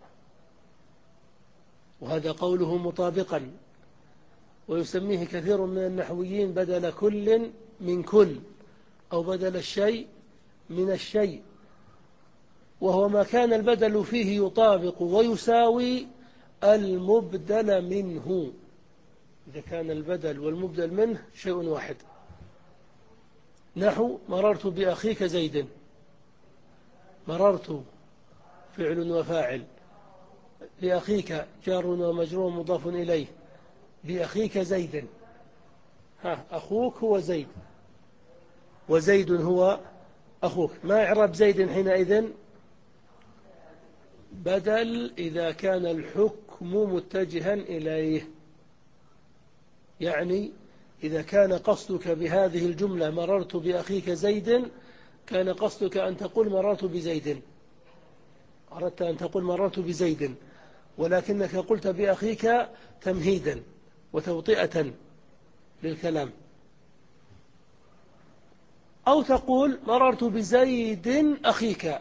وهذا قوله مطابقا، ويسميه كثير من النحويين بدل كل من كل، أو بدل الشيء من الشيء، وهو ما كان البدل فيه يطابق ويساوي المبدل منه. إذا كان البدل والمبدل منه شيء واحد، نحو مررت بأخيك زيد، مررت فعل وفاعل، لأخيك جار ومجرور مضاف إليه، بأخيك زيد، ها أخوك هو زيد وزيد هو أخوك. ما إعراب زيد حينئذ؟ بدل إذا كان الحكم متجها إليه. يعني إذا كان قصدك بهذه الجملة مررت بأخيك زيد، كان قصدك أن تقول مررت بزيد، أردت أن تقول مررت بزيد، ولكنك قلت بأخيك تمهيدا وتوطئة للكلام. أو تقول مررت بزيد أخيك،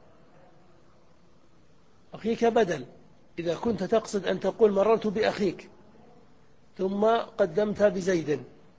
أخيك بدل إذا كنت تقصد أن تقول مررت بأخيك ثم قدمت بزيد،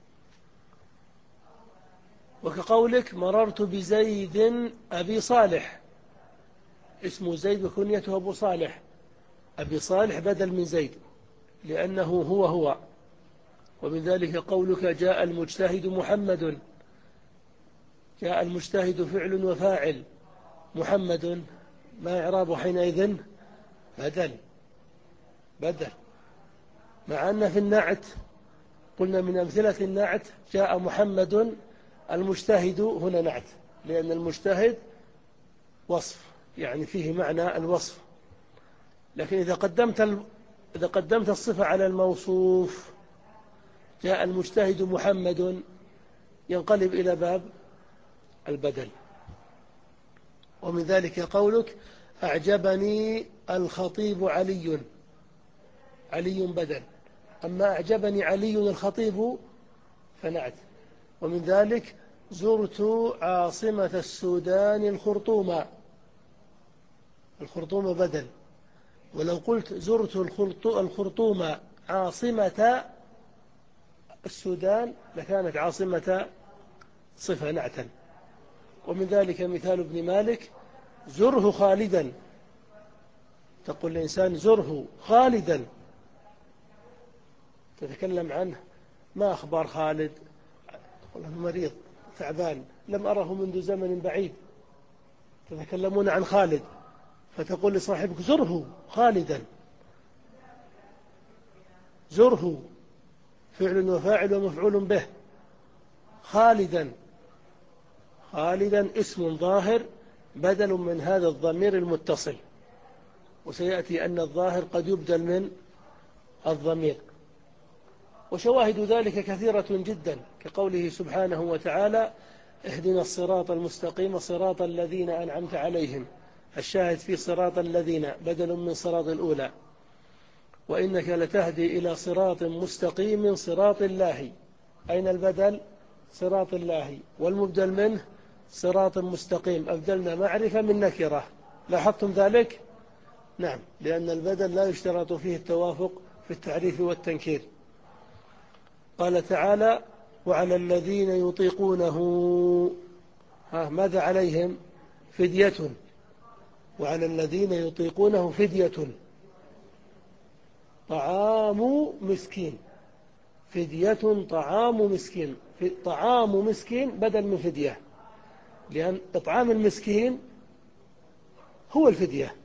وكقولك مررت بزيد أبي صالح، اسمه زيد وكنيته أبو صالح، أبي صالح بدل من زيد لأنه هو هو. ومن ذلك قولك جاء المجتهد محمد، جاء المجتهد فعل وفاعل، محمد ما إعرابه حينئذ؟ بدل بدل مع أن في النعت قلنا من أمثلة النعت جاء محمد المجتهد، هنا نعت لأن المجتهد وصف يعني فيه معنى الوصف. لكن إذا قدمت إذا قدمت الصفة على الموصوف جاء المجتهد محمد ينقلب إلى باب البدل. ومن ذلك قولك أعجبني الخطيب علي، علي بدل، أما أعجبني علي الخطيب فنعت. ومن ذلك زرت عاصمة السودان الخرطوم، الخرطوم بدل، ولو قلت زرت الخرطوم عاصمة السودان لكانت عاصمة صفة نعتا. ومن ذلك مثال ابن مالك زره خالدا، تقول الإنسان زره خالدا، تتكلم عنه، ما أخبار خالد؟ تقول مريض تعبان لم أره منذ زمن بعيد، تتكلمون عن خالد فتقول لصاحبك زره خالدا، زره فعل وفاعل ومفعول به، خالدا، خالدا اسم ظاهر بدل من هذا الضمير المتصل. وسيأتي أن الظاهر قد يبدل من الضمير. وشواهد ذلك كثيرة جدا، كقوله سبحانه وتعالى: اهدنا الصراط المستقيم صراط الذين أنعمت عليهم. الشاهد في صراط الذين بدل من صراط الأولى. وإنك لتهدي إلى صراط مستقيم صراط الله. أين البدل؟ صراط الله. والمبدل منه صراط مستقيم، أبدلنا معرفة من نكرة. لاحظتم ذلك؟ نعم، لأن البدل لا يشترط فيه التوافق في التعريف والتنكير. قال تعالى: وعلى الذين يطيقونه، ها ماذا عليهم؟ فدية. وعلى الذين يطيقونه فدية طعام مسكين. فدية طعام مسكين. طعام مسكين بدل من فدية، لأن إطعام المسكين هو الفدية.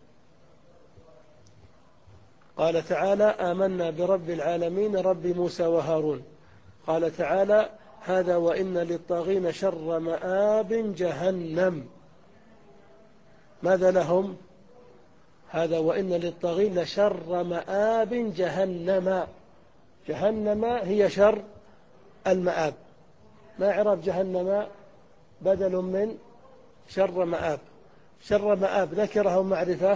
قال تعالى: آمنا برب العالمين رب موسى وهارون. قال تعالى: هذا وإن للطاغين شر مآب جهنم. ماذا لهم؟ هذا وإن للطاغين لشر مآب جهنم. جهنم هي شر المآب. ما إعراب جهنم؟ بدل من شر مآب. شر مآب نكرة أو معرفة؟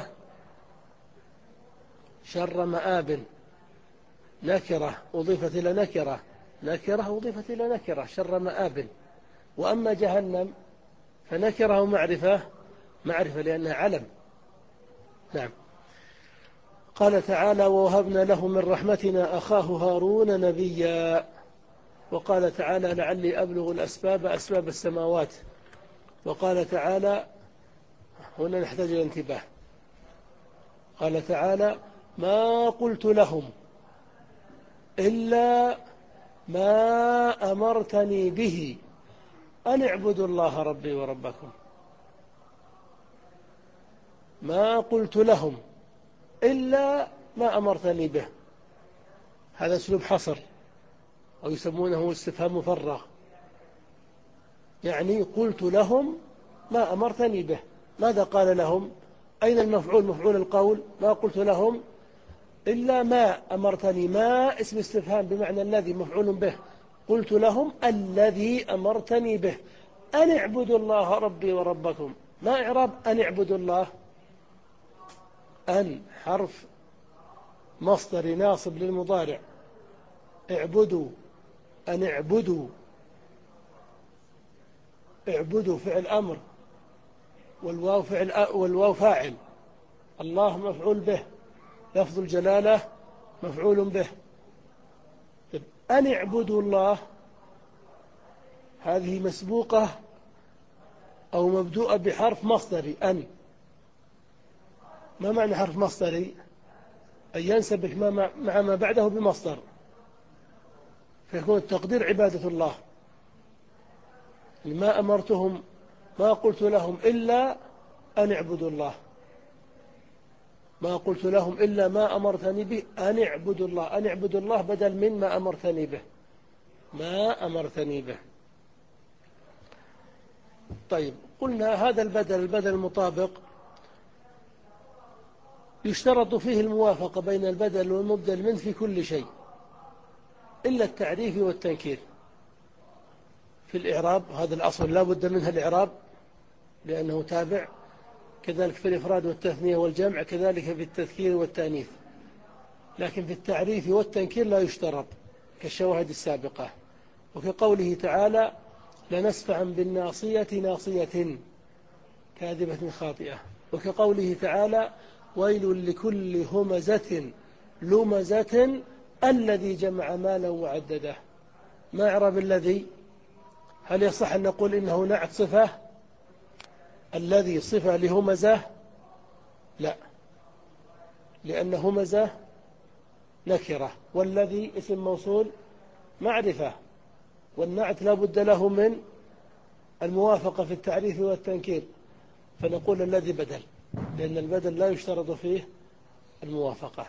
شر مآب نكرة أضيفت إلى نكرة. نكرة أضيفت إلى نكرة، شر مآب. وأما جهنم فنكرة أو معرفة؟ معرفة، لأنها علم. نعم. قال تعالى: ووهبنا له من رحمتنا أخاه هارون نبيا. وقال تعالى: لعلي أبلغ الأسباب أسباب السماوات. وقال تعالى: هنا نحتاج إلى انتباه. قال تعالى: ما قلت لهم إلا ما أمرتني به أن اعبدوا الله ربي وربكم. ما قلت لهم إلا ما أمرتني به. هذا أسلوب حصر، أو يسمونه استفهام مفرغ. يعني قلت لهم ما أمرتني به. ماذا قال لهم؟ أين المفعول؟ مفعول القول. ما قلت لهم إلا ما أمرتني. ما اسم استفهام بمعنى الذي، مفعول به. قلت لهم الذي أمرتني به أن اعبدوا الله ربي وربكم. ما إعراب أن اعبدوا الله؟ أن حرف مصدر ناصب للمضارع. اعبدوا، أن اعبدوا. اعبدوا فعل أمر، والواو فعل، والواو فاعل. الله مفعول به، لفظ الجلالة مفعول به. أن اعبدوا الله هذه مسبوقة أو مبدوءة بحرف مصدري أن. ما معنى حرف مصدري؟ أن ينسبك مع ما بعده بمصدر، فيكون التقدير عبادة الله. ما أمرتهم، ما قلت لهم إلا أن اعبدوا الله. ما قلت لهم إلا ما أمرتني به أن اعبدوا الله. أن اعبدوا الله بدل من ما أمرتني به. ما أمرتني به. طيب، قلنا هذا البدل، البدل المطابق، يشترط فيه الموافقة بين البدل والمبدل منه في كل شيء إلا التعريف والتنكير. في الإعراب هذا الأصل لا بد منها الإعراب لأنه تابع، كذلك في الإفراد والتثنية والجمع، كذلك في التذكير والتأنيث. لكن في التعريف والتنكير لا يشترط، كالشواهد السابقة. وفي قوله تعالى: لنسفعا بالناصية ناصية كاذبة خاطئة. وكقوله تعالى: ويل لكل همزة لمزة الذي جمع مالا وعدده. ما إعراب الذي؟ هل يصح أن نقول إنه نعت صفة؟ الذي صفة لهمزة؟ لا، لأن همزة نكرة، والذي اسم موصول معرفة، والنعت لا بد له من الموافقة في التعريف والتنكير، فنقول الذي بدل، لأن البدل لا يشترط فيه الموافقة.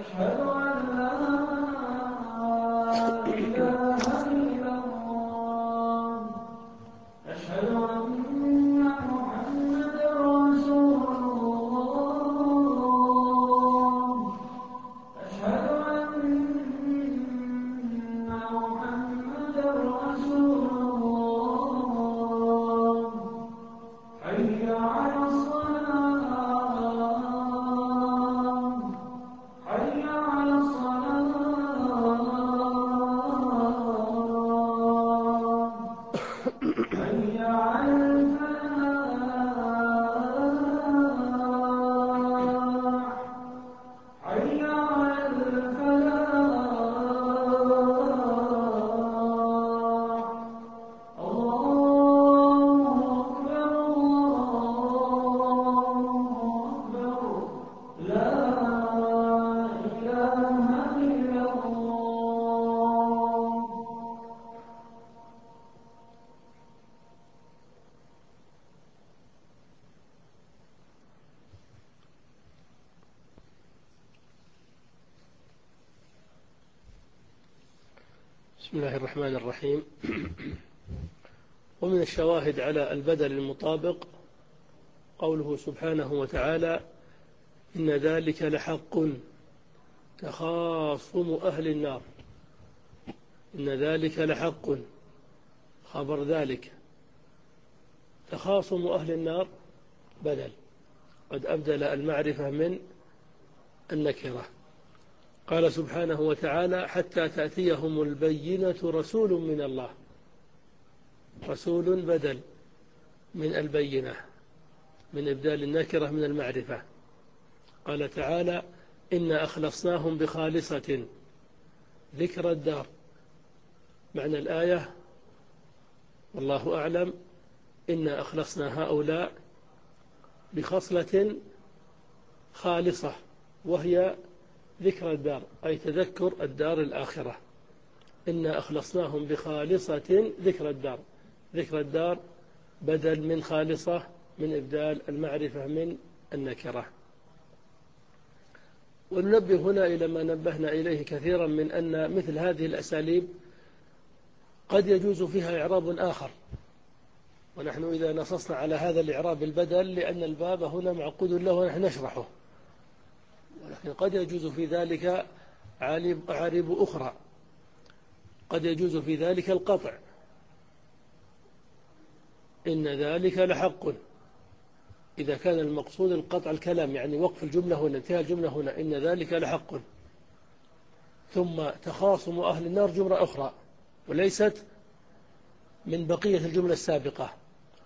بسم الله الرحمن الرحيم. ومن الشواهد على البدل المطابق قوله سبحانه وتعالى: إن ذلك لحق تخاصم أهل النار. إن ذلك لحق، خبر ذلك. تخاصم أهل النار بدل، قد أبدل المعرفة من النكرة. قال سبحانه وتعالى: حتى تأتيهم البينة رسول من الله. رسول بدل من البينة، من إبدال النكرة من المعرفة. قال تعالى: إنا أخلصناهم بخالصة ذكر الدار. معنى الآية والله أعلم: إنا أخلصنا هؤلاء بخصلة خالصة، وهي ذكر الدار، أي تذكر الدار الآخرة. إنا أخلصناهم بخالصة ذكر الدار. ذكر الدار بدل من خالصة، من إبدال المعرفة من النكرة. وننبه هنا إلى ما نبهنا إليه كثيرا من أن مثل هذه الأساليب قد يجوز فيها إعراب آخر، ونحن إذا نصصنا على هذا الإعراب البدل لأن الباب هنا معقود له ونحن نشرحه، ولكن قد يجوز في ذلك أعاريب أخرى. قد يجوز في ذلك القطع: إن ذلك لحق، إذا كان المقصود القطع الكلام، يعني وقف الجملة هنا، انتهى الجملة هنا، إن ذلك لحق. ثم تخاصم أهل النار جملة أخرى وليست من بقية الجملة السابقة.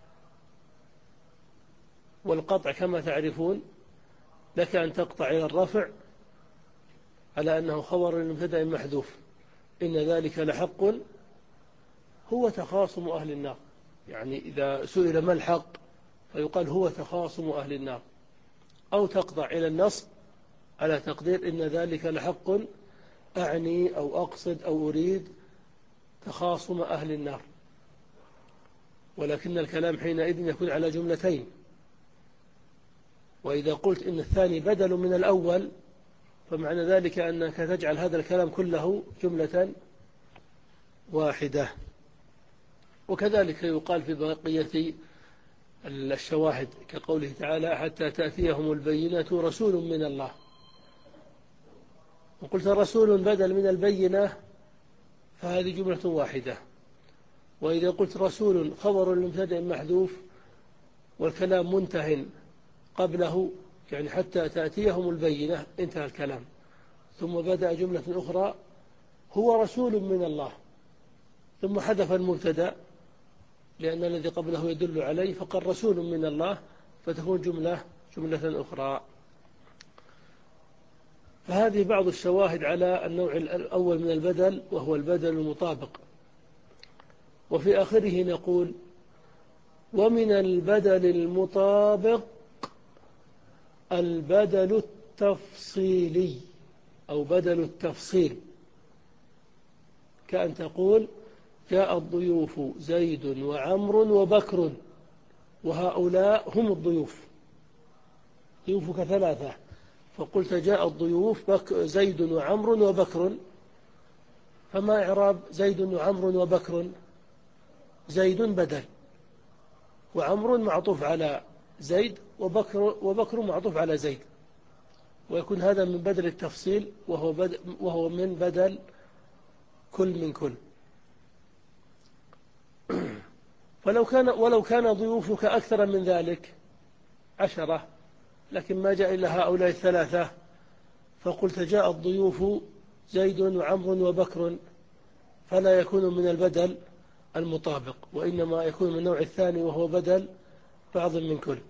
والقطع كما تعرفون لك أن تقطع إلى الرفع على أنه خبر لمبتدأ محذوف. إن ذلك لحق هو تخاصم أهل النار، يعني إذا سئل ما الحق فيقال هو تخاصم أهل النار. أو تقطع إلى النصب على تقدير إن ذلك لحق أعني أو أقصد أو أريد تخاصم أهل النار. ولكن الكلام حينئذ يكون على جملتين. وإذا قلت إن الثاني بدل من الأول فمعنى ذلك أنك تجعل هذا الكلام كله جملة واحدة. وكذلك يقال في بقية الشواهد كقوله تعالى: حتى تأتيهم البينة رسول من الله. وقلت رسول بدل من البينة فهذه جملة واحدة. وإذا قلت رسول خبر لمبتدأ محذوف والكلام منتهٍ قبله، يعني حتى تأتيهم البينة، انتهى الكلام، ثم بدأ جملة أخرى: هو رسول من الله، ثم حذف المبتدأ لأن الذي قبله يدل عليه، فقال رسول من الله، فتكون جملة جملة أخرى. فهذه بعض الشواهد على النوع الأول من البدل، وهو البدل المطابق. وفي آخره نقول: ومن البدل المطابق البدل التفصيلي أو بدل التفصيل، كأن تقول: جاء الضيوف زيد وعمر وبكر، وهؤلاء هم الضيوف، ضيوفك ثلاثة، فقلت جاء الضيوف بك زيد وعمر وبكر، فما إعراب زيد وعمر وبكر؟ زيد بدل، وعمر معطوف على زيد، وبكر, وبكر معطوف على زيد، ويكون هذا من بدل التفصيل، وهو, بدل وهو من بدل كل من كل. فلو كان ولو كان ضيوفك أكثر من ذلك عشرة، لكن ما جاء إلا هؤلاء الثلاثة، فقلت جاء الضيوف زيد وعمر وبكر، فلا يكون من البدل المطابق، وإنما يكون من النوع الثاني وهو بدل بعض من كل.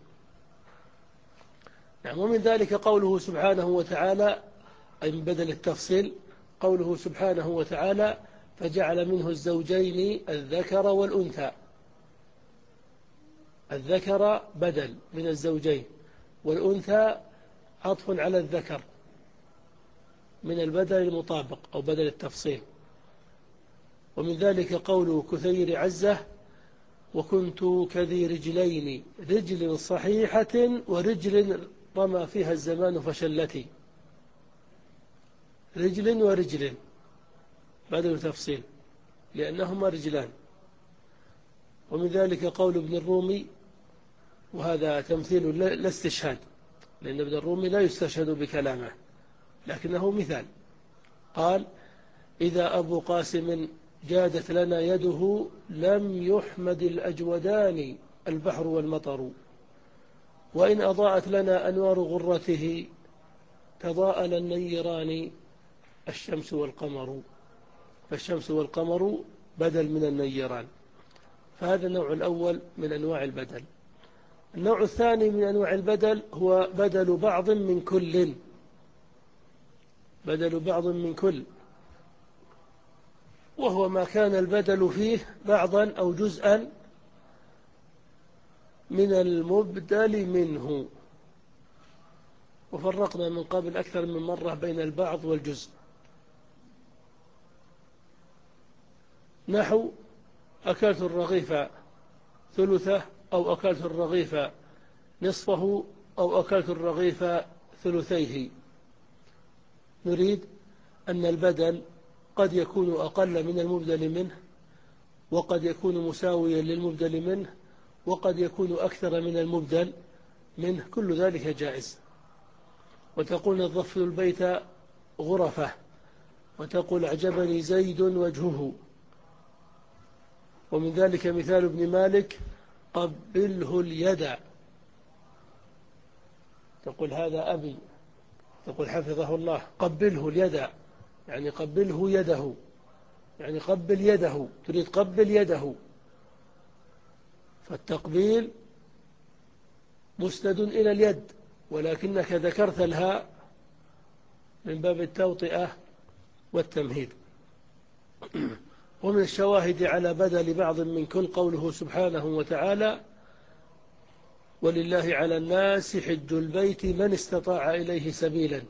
يعني ومن ذلك قوله سبحانه وتعالى، أي من بدل التفصيل، قوله سبحانه وتعالى فجعل منه الزوجين الذكر والأنثى. الذكر بدل من الزوجين، والأنثى عطف على الذكر من البدل المطابق أو بدل التفصيل. ومن ذلك قوله كثير عزة وكنت كذي رجلين، رجل صحيحة ورجل رمى فيها الزمان فشلتي. رجل ورجل بدل تفصيل لأنهما رجلان. ومن ذلك قول ابن الرومي، وهذا تمثيل لا استشهاد، لأن ابن الرومي لا يستشهد بكلامه لكنه مثال، قال إذا أبو قاسم جادت لنا يده لم يحمد الأجودان البحر والمطر، وإن أضاءت لنا أنوار غرته تضاءل النيران الشمس والقمر. فالشمس والقمر بدل من النيران. فهذا النوع الأول من أنواع البدل. النوع الثاني من أنواع البدل هو بدل بعض من كل. بدل بعض من كل، وهو ما كان البدل فيه بعضا أو جزءا من المبدل منه. وفرقنا من قبل أكثر من مرة بين البعض والجزء. نحو أكلت الرغيف ثلثه، أو أكلت الرغيف نصفه، أو أكلت الرغيف ثلثيه. نريد أن البدل قد يكون أقل من المبدل منه، وقد يكون مساويا للمبدل منه، وقد يكون أكثر من المبدل منه، كل ذلك جائز. وتقول نظفت البيت غرفة، وتقول أعجبني زيد وجهه. ومن ذلك مثال ابن مالك قبله اليد، تقول هذا أبي، تقول حفظه الله قبله اليد، يعني قبله يده، يعني قبل يده، تريد قبل يده. فالتقبيل مسند إلى اليد، ولكنك ذكرت الهاء من باب التوطئة والتمهيد. ومن الشواهد على بدل بعض من كل قوله سبحانه وتعالى ولله على الناس حج البيت من استطاع إليه سبيلا.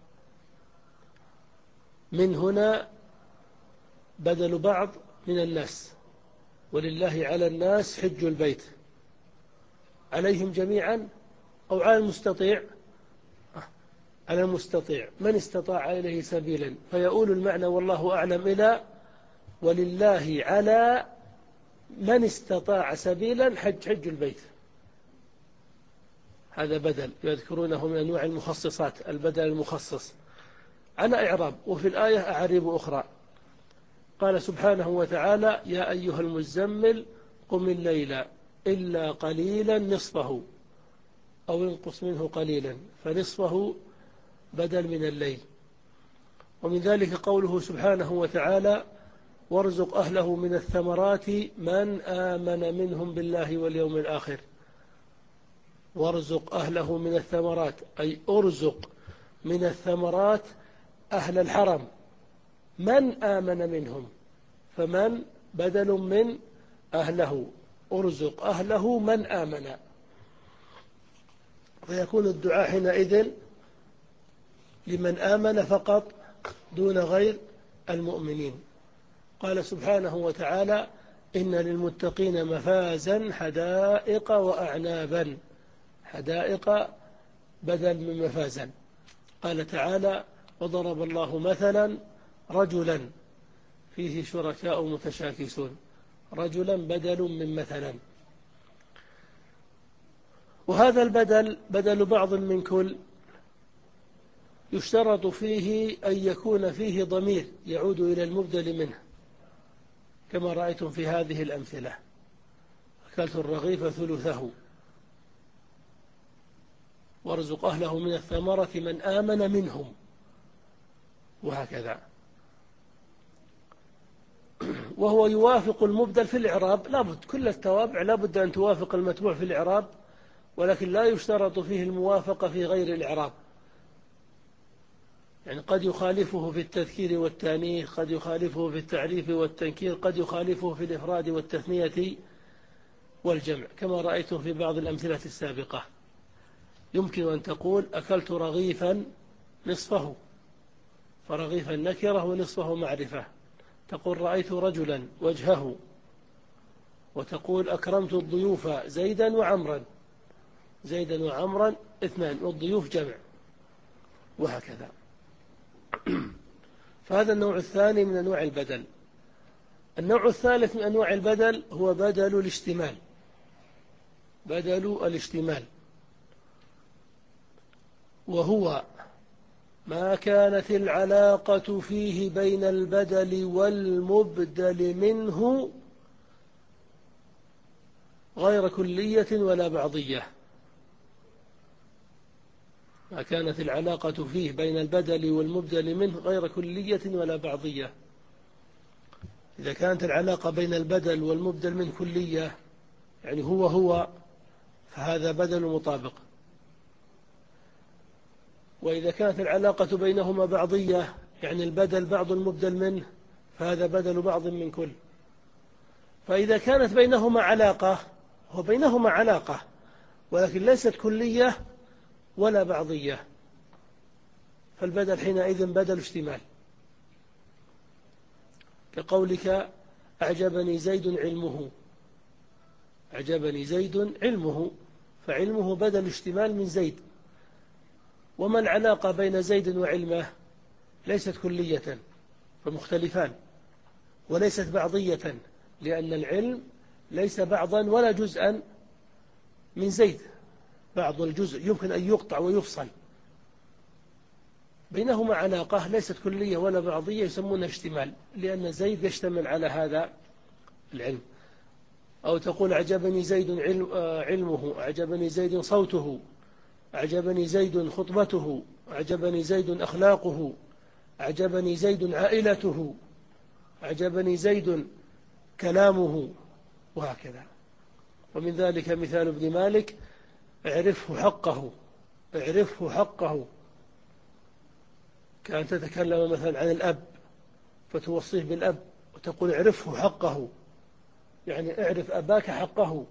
من هنا بدل بعض من الناس، ولله على الناس حج البيت، عليهم جميعا أو على المستطيع؟ على المستطيع، من استطاع إليه سبيلا، فيقول المعنى والله أعلم إلى ولله على من استطاع سبيلا حج حج البيت. هذا بدل يذكرونه من أنواع المخصصات، البدل المخصص على إعراب. وفي الآية أعرب أخرى، قال سبحانه وتعالى يا أيها المزمل قم الليل إلا قليلا نصفه أو انقص منه قليلا، فنصفه بدل من الليل. ومن ذلك قوله سبحانه وتعالى وارزق أهله من الثمرات من آمن منهم بالله واليوم الآخر. وارزق أهله من الثمرات أي أرزق من الثمرات أهل الحرم من آمن منهم، فمن بدل من أهله، أرزق أهله من آمن، ويكون الدعاء حينئذ لمن آمن فقط دون غير المؤمنين. قال سبحانه وتعالى إن للمتقين مفازا حدائق وأعنابا. حدائق بدل من مفازا، قال تعالى: وضرب الله مثلا رجلا فيه شركاء متشاكسون. رجلا بدل من مثلا، وهذا البدل بدل بعض من كل، يشترط فيه أن يكون فيه ضمير يعود إلى المبدل منه، كما رأيتم في هذه الأمثلة: أكلت الرغيف ثلثه، وارزق أهله من الثمرة من آمن منهم، وهكذا. وهو يوافق المبدل في الإعراب، لابد كل التوابع لابد أن توافق المتبوع في الإعراب، ولكن لا يشترط فيه الموافقة في غير الإعراب. يعني قد يخالفه في التذكير والتانيث، قد يخالفه في التعريف والتنكير، قد يخالفه في الإفراد والتثنية والجمع، كما رأيتم في بعض الأمثلة السابقة. يمكن أن تقول: أكلت رغيفا نصفه، فرغيفا نكرة ونصفه معرفة. تقول: رأيت رجلا وجهه، وتقول: أكرمت الضيوف زيدا وعمرا، زيدا وعمرا اثنان، والضيوف جمع، وهكذا. فهذا النوع الثاني من أنواع البدل. النوع الثالث من أنواع البدل هو بدل الاشتمال. بدل الاشتمال وهو ما كانت العلاقة فيه بين البدل والمبدل منه غير كلية ولا بعضية. ما كانت العلاقة فيه بين البدل والمبدل منه غير كلية ولا بعضية. إذا كانت العلاقة بين البدل والمبدل منه كلية، يعني هو هو، فهذا بدل مطابق. وإذا كانت العلاقة بينهما بعضية، يعني البدل بعض المبدل منه، فهذا بدل بعض من كل. فإذا كانت بينهما علاقة، هو بينهما علاقة ولكن ليست كلية ولا بعضية، فالبدل حينئذ بدل اشتمال. كقولك: أعجبني زيد علمه. أعجبني زيد علمه، فعلمه بدل اشتمال من زيد. وما العلاقة بين زيد وعلمه؟ ليست كلية، فمختلفان، وليست بعضية، لأن العلم ليس بعضا ولا جزءا من زيد. بعض الجزء يمكن أن يقطع ويفصل. بينهما علاقة ليست كلية ولا بعضية، يسمونها اشتمال، لأن زيد يشتمل على هذا العلم. أو تقول: أعجبني زيد علمه، أعجبني زيد صوته، أعجبني زيد خطبته، أعجبني زيد أخلاقه، أعجبني زيد عائلته، أعجبني زيد كلامه، وهكذا. ومن ذلك مثال ابن مالك: اعرفه حقه. اعرفه حقه، كأن تتكلم مثلا عن الأب فتوصيه بالأب وتقول: اعرفه حقه، يعني اعرف أباك حقه.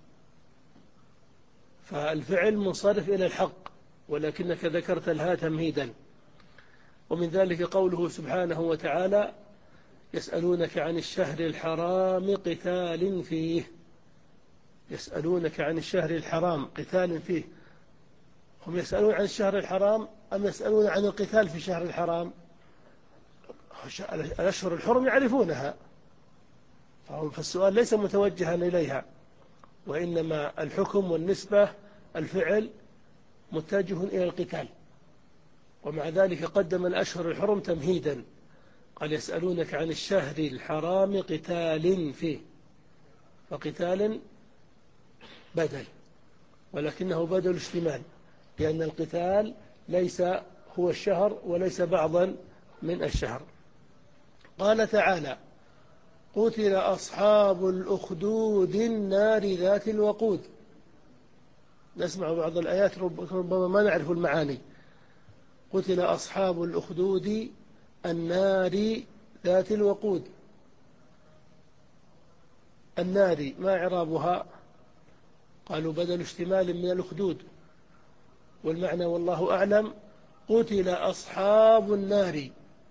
فالفعل منصرف إلى الحق، ولكنك ذكرت لها تمهيدا. ومن ذلك قوله سبحانه وتعالى: يسألونك عن الشهر الحرام قتال فيه. يسألونك عن الشهر الحرام قتال فيه. هم يسألون عن الشهر الحرام أم يسألون عن القتال في الشهر الحرام؟ الأشهر الحرم يعرفونها، فالسؤال ليس متوجها إليها، وإنما الحكم والنسبة الفعل متجه إلى القتال. ومع ذلك قدم الأشهر الحرم تمهيدا، قال: يسألونك عن الشهر الحرام قتال فيه، فقتال بدل، ولكنه بدل اشتمال، لأن القتال ليس هو الشهر وليس بعضا من الشهر. قال تعالى: قتل أصحاب الأخدود النار ذات الوقود. نسمع بعض الآيات ربما ما نعرف المعاني. قتل أصحاب الأخدود النار ذات الوقود. النار ما إعرابها؟ قالوا: بدل اشتمال من الأخدود، والمعنى والله أعلم: قتل أصحاب النار.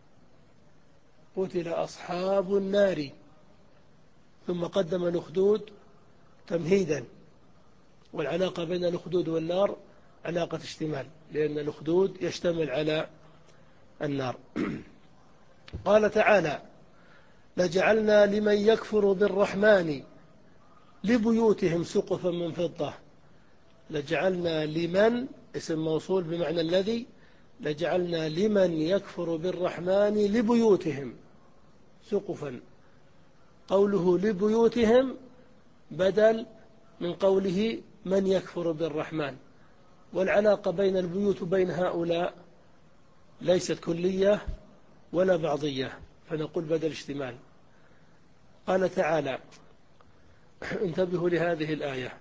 قتل أصحاب النار، ثم قدم الأخدود تمهيدا. والعلاقة بين الأخدود والنار علاقة اشتمال، لأن الأخدود يشتمل على النار. قال تعالى: لجعلنا لمن يكفر بالرحمن لبيوتهم سقفا من فضة. لجعلنا لمن اسم موصول بمعنى الذي، لجعلنا لمن يكفر بالرحمن لبيوتهم سقفا. قوله لبيوتهم بدل من قوله من يكفر بالرحمن، والعلاقة بين البيوت وبين هؤلاء ليست كلية ولا بعضية، فنقول بدل اشتمال. قال تعالى: انتبهوا لهذه الآية: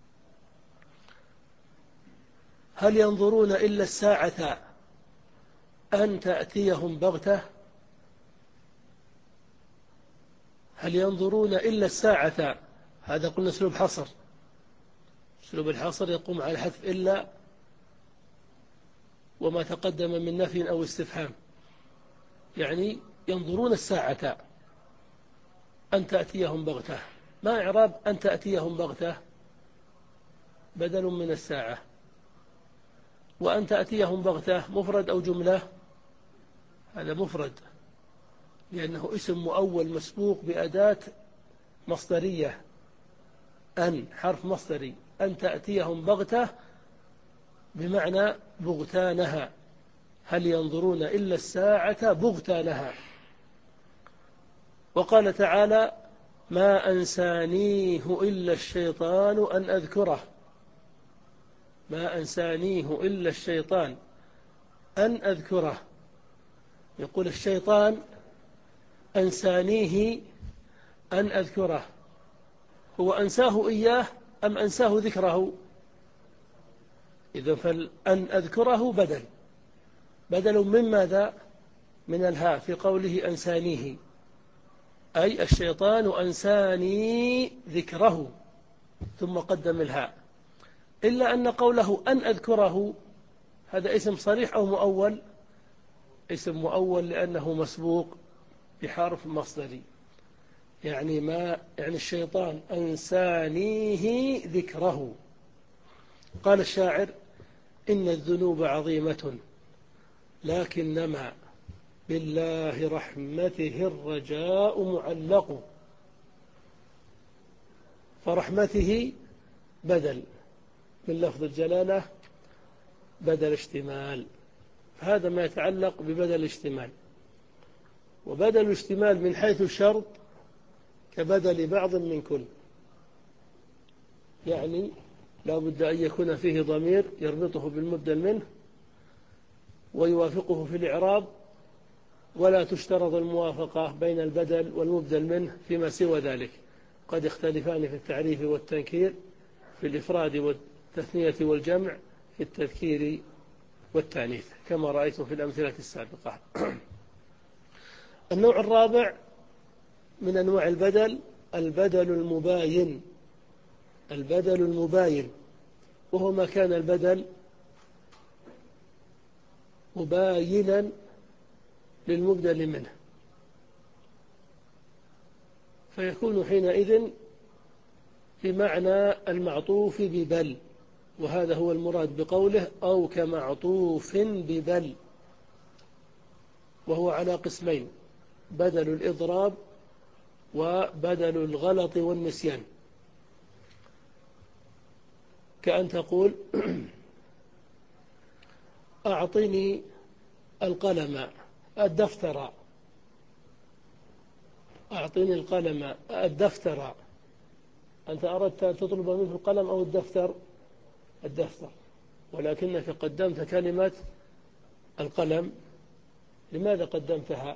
هل ينظرون إلا الساعة أن تأتيهم بغتة. هل ينظرون إلا الساعة، هذا قلنا أسلوب حصر. أسلوب الحصر يقوم على حذف إلا وما تقدم من نفي أو استفهام، يعني ينظرون الساعة أن تأتيهم بغتة. ما إعراب أن تأتيهم بغتة؟ بدل من الساعة. وأن تأتيهم بغتة مفرد أو جملة؟ هذا مفرد، لأنه اسم مؤول مسبوق بأداة مصدرية، أن حرف مصدري. أن تأتيهم بغتة بمعنى بغتانها. هل ينظرون إلا الساعة بغتانها. وقال تعالى: ما أنسانيه إلا الشيطان أن أذكره. ما أنسانيه إلا الشيطان أن أذكره. يقول الشيطان أنسانيه أن أذكره، هو أنساه إياه أم أنساه ذكره؟ إذا فالأن أذكره بدل بدل من ماذا؟ من الهاء في قوله أنسانيه، أي الشيطان أنساني ذكره، ثم قدم الهاء. إلا أن قوله أن أذكره هذا اسم صريح أو مؤول؟ اسم مؤول، لأنه مسبوق بحرف مصدري. يعني ما يعني الشيطان أنسانيه ذكره. قال الشاعر: إن الذنوب عظيمة لكنما بالله رحمته الرجاء معلق. فرحمته بدل من لفظ الجلالة، بدل اشتمال. هذا ما يتعلق ببدل الاشتمال. وبدل الاشتمال من حيث الشرط كبدل بعض من كل، يعني لا بد أن يكون فيه ضمير يربطه بالمبدل منه ويوافقه في الإعراب، ولا تشترط الموافقة بين البدل والمبدل منه فيما سوى ذلك. قد يختلفان في التعريف والتنكير، في الإفراد والتثنية والجمع، في التذكير والتانيث، كما رأيتم في الأمثلة السابقة. النوع الرابع من أنواع البدل البدل المباين. البدل المباين وهو ما كان البدل مباينا للمبدل منه، فيكون حينئذ بمعنى المعطوف ببل، وهذا هو المراد بقوله أو كمعطوف ببل، وهو على قسمين: بدل الإضراب وبدل الغلط والنسيان. كأن تقول: أعطني القلم الدفتر. أعطني القلم الدفتر. أنت أردت أن تطلب منه القلم أو الدفتر؟ الدفتر، ولكنك قدمت كلمة القلم. لماذا قدمتها؟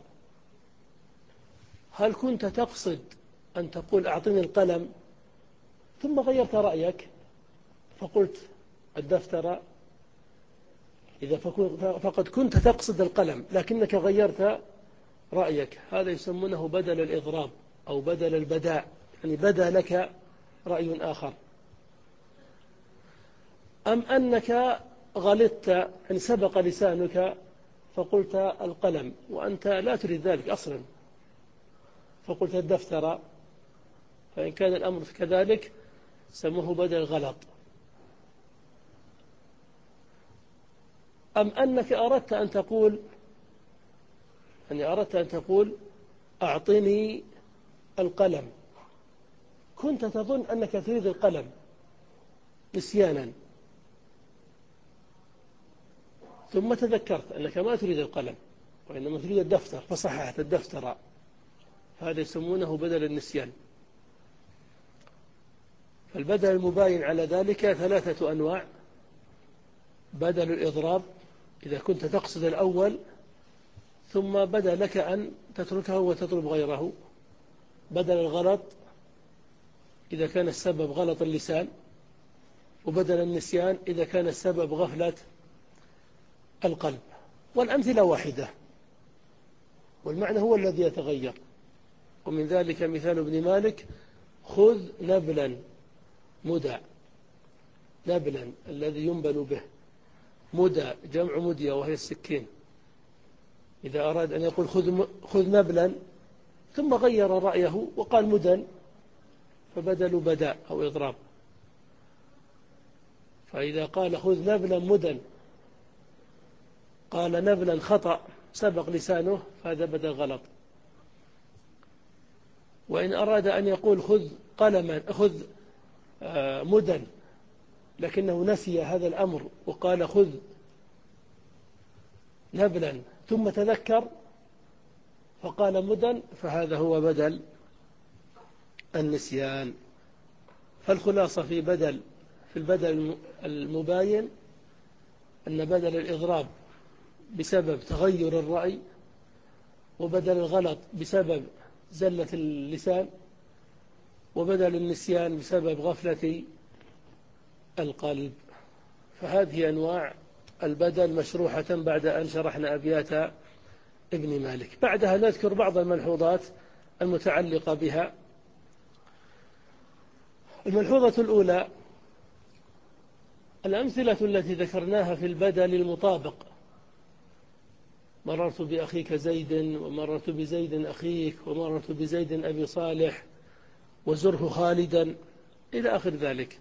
هل كنت تقصد أن تقول أعطني القلم ثم غيرت رأيك فقلت الدفتر؟ إذا فقد كنت تقصد القلم لكنك غيرت رأيك، هذا يسمونه بدل الإضراب أو بدل البداء، يعني بدا لك رأي آخر. أم أنك غلطت، يعني سبق لسانك فقلت القلم وأنت لا تريد ذلك أصلا، فقلت الدفتر، فإن كان الأمر كذلك سموه بدل غلط. أم أنك أردت أن تقول أني أردت أن تقول أعطني القلم، كنت تظن أنك تريد القلم نسيانا، ثم تذكرت أنك ما تريد القلم وإنما تريد الدفتر فصححت الدفتر، هذا يسمونه بدل النسيان. فالبدل المباين على ذلك ثلاثة أنواع: بدل الإضراب إذا كنت تقصد الأول ثم بدا لك أن تتركه وتطلب غيره، بدل الغلط إذا كان السبب غلط اللسان، وبدل النسيان إذا كان السبب غفلة القلب. والأمثلة واحدة والمعنى هو الذي يتغير. ومن ذلك مثال ابن مالك: خذ نبلا مدى، نبلا الذي ينبل به، مدى جمع مدية وهي السكين. إذا أراد أن يقول خذ, خذ نبلا ثم غير رأيه وقال مدى فبدل بداء أو إضراب. فإذا قال خذ نبلا مدى قال نبلا خطأ سبق لسانه فهذا بدل غلط. وإن أراد أن يقول خذ قلما خذ مدى لكنه نسي هذا الأمر وقال خذ نبلا ثم تذكر فقال مدى فهذا هو بدل النسيان. فالخلاصة في بدل في البدل المباين أن بدل الإضراب بسبب تغير الرأي، وبدل الغلط بسبب زلة اللسان، وبدل النسيان بسبب غفلة القلب. فهذه أنواع البدل مشروحة بعد أن شرحنا أبيات ابن مالك. بعدها نذكر بعض الملحوظات المتعلقة بها. الملحوظة الأولى: الأمثلة التي ذكرناها في البدل المطابق، مررت بأخيك زيد، ومررت بزيد أخيك، ومررت بزيد أبي صالح، وزره خالدا، إلى آخر ذلك.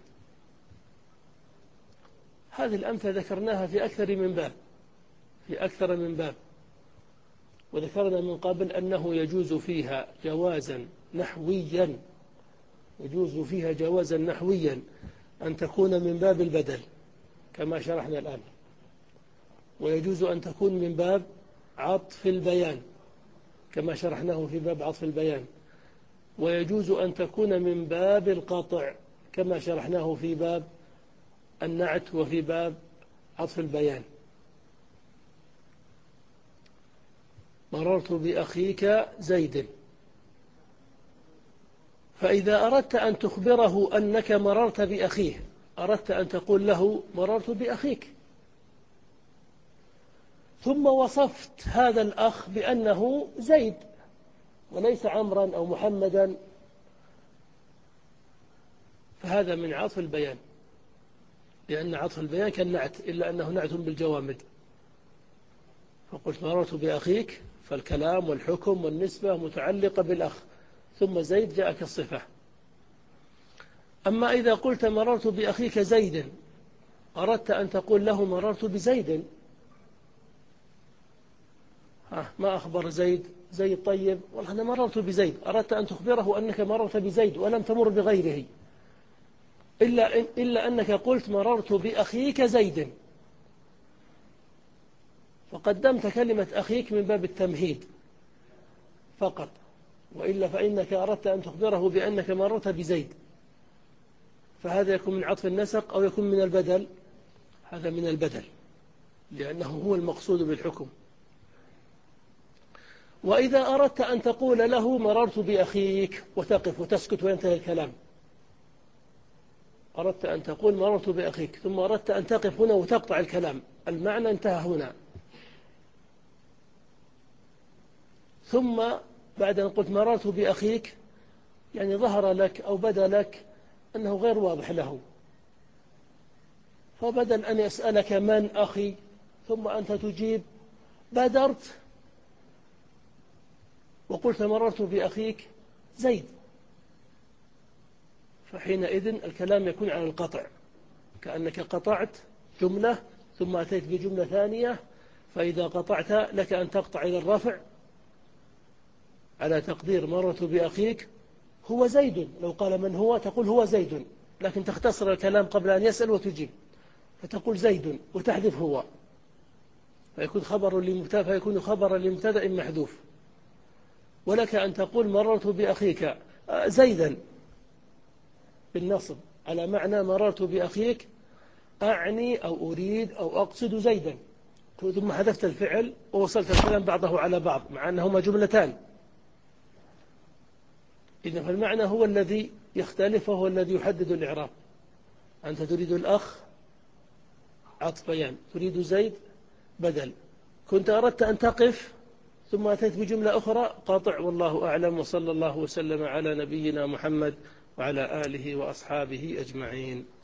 هذه الأمثلة ذكرناها في أكثر من باب في أكثر من باب وذكرنا من قبل أنه يجوز فيها جوازا نحويا يجوز فيها جوازا نحويا أن تكون من باب البدل كما شرحنا الآن، ويجوز أن تكون من باب عطف البيان كما شرحناه في باب عطف البيان، ويجوز أن تكون من باب القطع كما شرحناه في باب النعت وفي باب عطف البيان. مررت بأخيك زيد، فإذا أردت أن تخبره أنك مررت بأخيه أردت أن تقول له مررت بأخيك، ثم وصفت هذا الأخ بأنه زيد وليس عمرا أو محمدا، فهذا من عطف البيان، لأن عطف البيان كالنعت إلا أنه نعت بالجوامد. فقلت مررت بأخيك فالكلام والحكم والنسبة متعلقة بالأخ، ثم زيد جاء كالصفة. أما إذا قلت مررت بأخيك زيد أردت أن تقول له مررت بزيد، ها ما أخبر زيد زيد طيب والله أنا مررت بزيد، أردت أن تخبره أنك مررت بزيد ولم تمر بغيره، إلا, إن إلا أنك قلت مررت بأخيك زيد، فقدمت كلمة أخيك من باب التمهيد فقط، وإلا فإنك أردت أن تخبره بأنك مررت بزيد، فهذا يكون من عطف النسق أو يكون من البدل. هذا من البدل لأنه هو المقصود بالحكم. وإذا أردت أن تقول له مررت بأخيك وتقف وتسكت وينتهي الكلام، أردت أن تقول مررت بأخيك ثم أردت أن تقف هنا وتقطع الكلام، المعنى انتهى هنا. ثم بعد أن قلت مررت بأخيك يعني ظهر لك أو بدا لك أنه غير واضح له، فبدل أن يسألك من أخي ثم أنت تجيب بادرت وقلت مررت بأخيك زيد، فحينئذ الكلام يكون على القطع، كأنك قطعت جملة ثم أتيت بجملة ثانية، فإذا قطعت لك أن تقطع إلى الرفع على تقدير مررت بأخيك هو زيد. لو قال من هو تقول هو زيد، لكن تختصر الكلام قبل أن يسأل وتجيب، فتقول زيد وتحذف هو، فيكون خبر لمبتدأ فيكون خبرا لمبتدأ محذوف. ولك أن تقول مررت بأخيك زيدا بالنصب على معنى مررت بأخيك أعني أو أريد أو أقصد زيدا، ثم حذفت الفعل ووصلت الكلام بعضه على بعض مع أنهما جملتان. إذا فالمعنى هو الذي يختلف وهو الذي يحدد الإعراب. أنت تريد الأخ عطف بيان، تريد زيد بدل. كنت أردت أن تقف ثم أتيت بجملة أخرى قاطع. والله أعلم، وصلى الله وسلم على نبينا محمد وعلى آله وأصحابه أجمعين.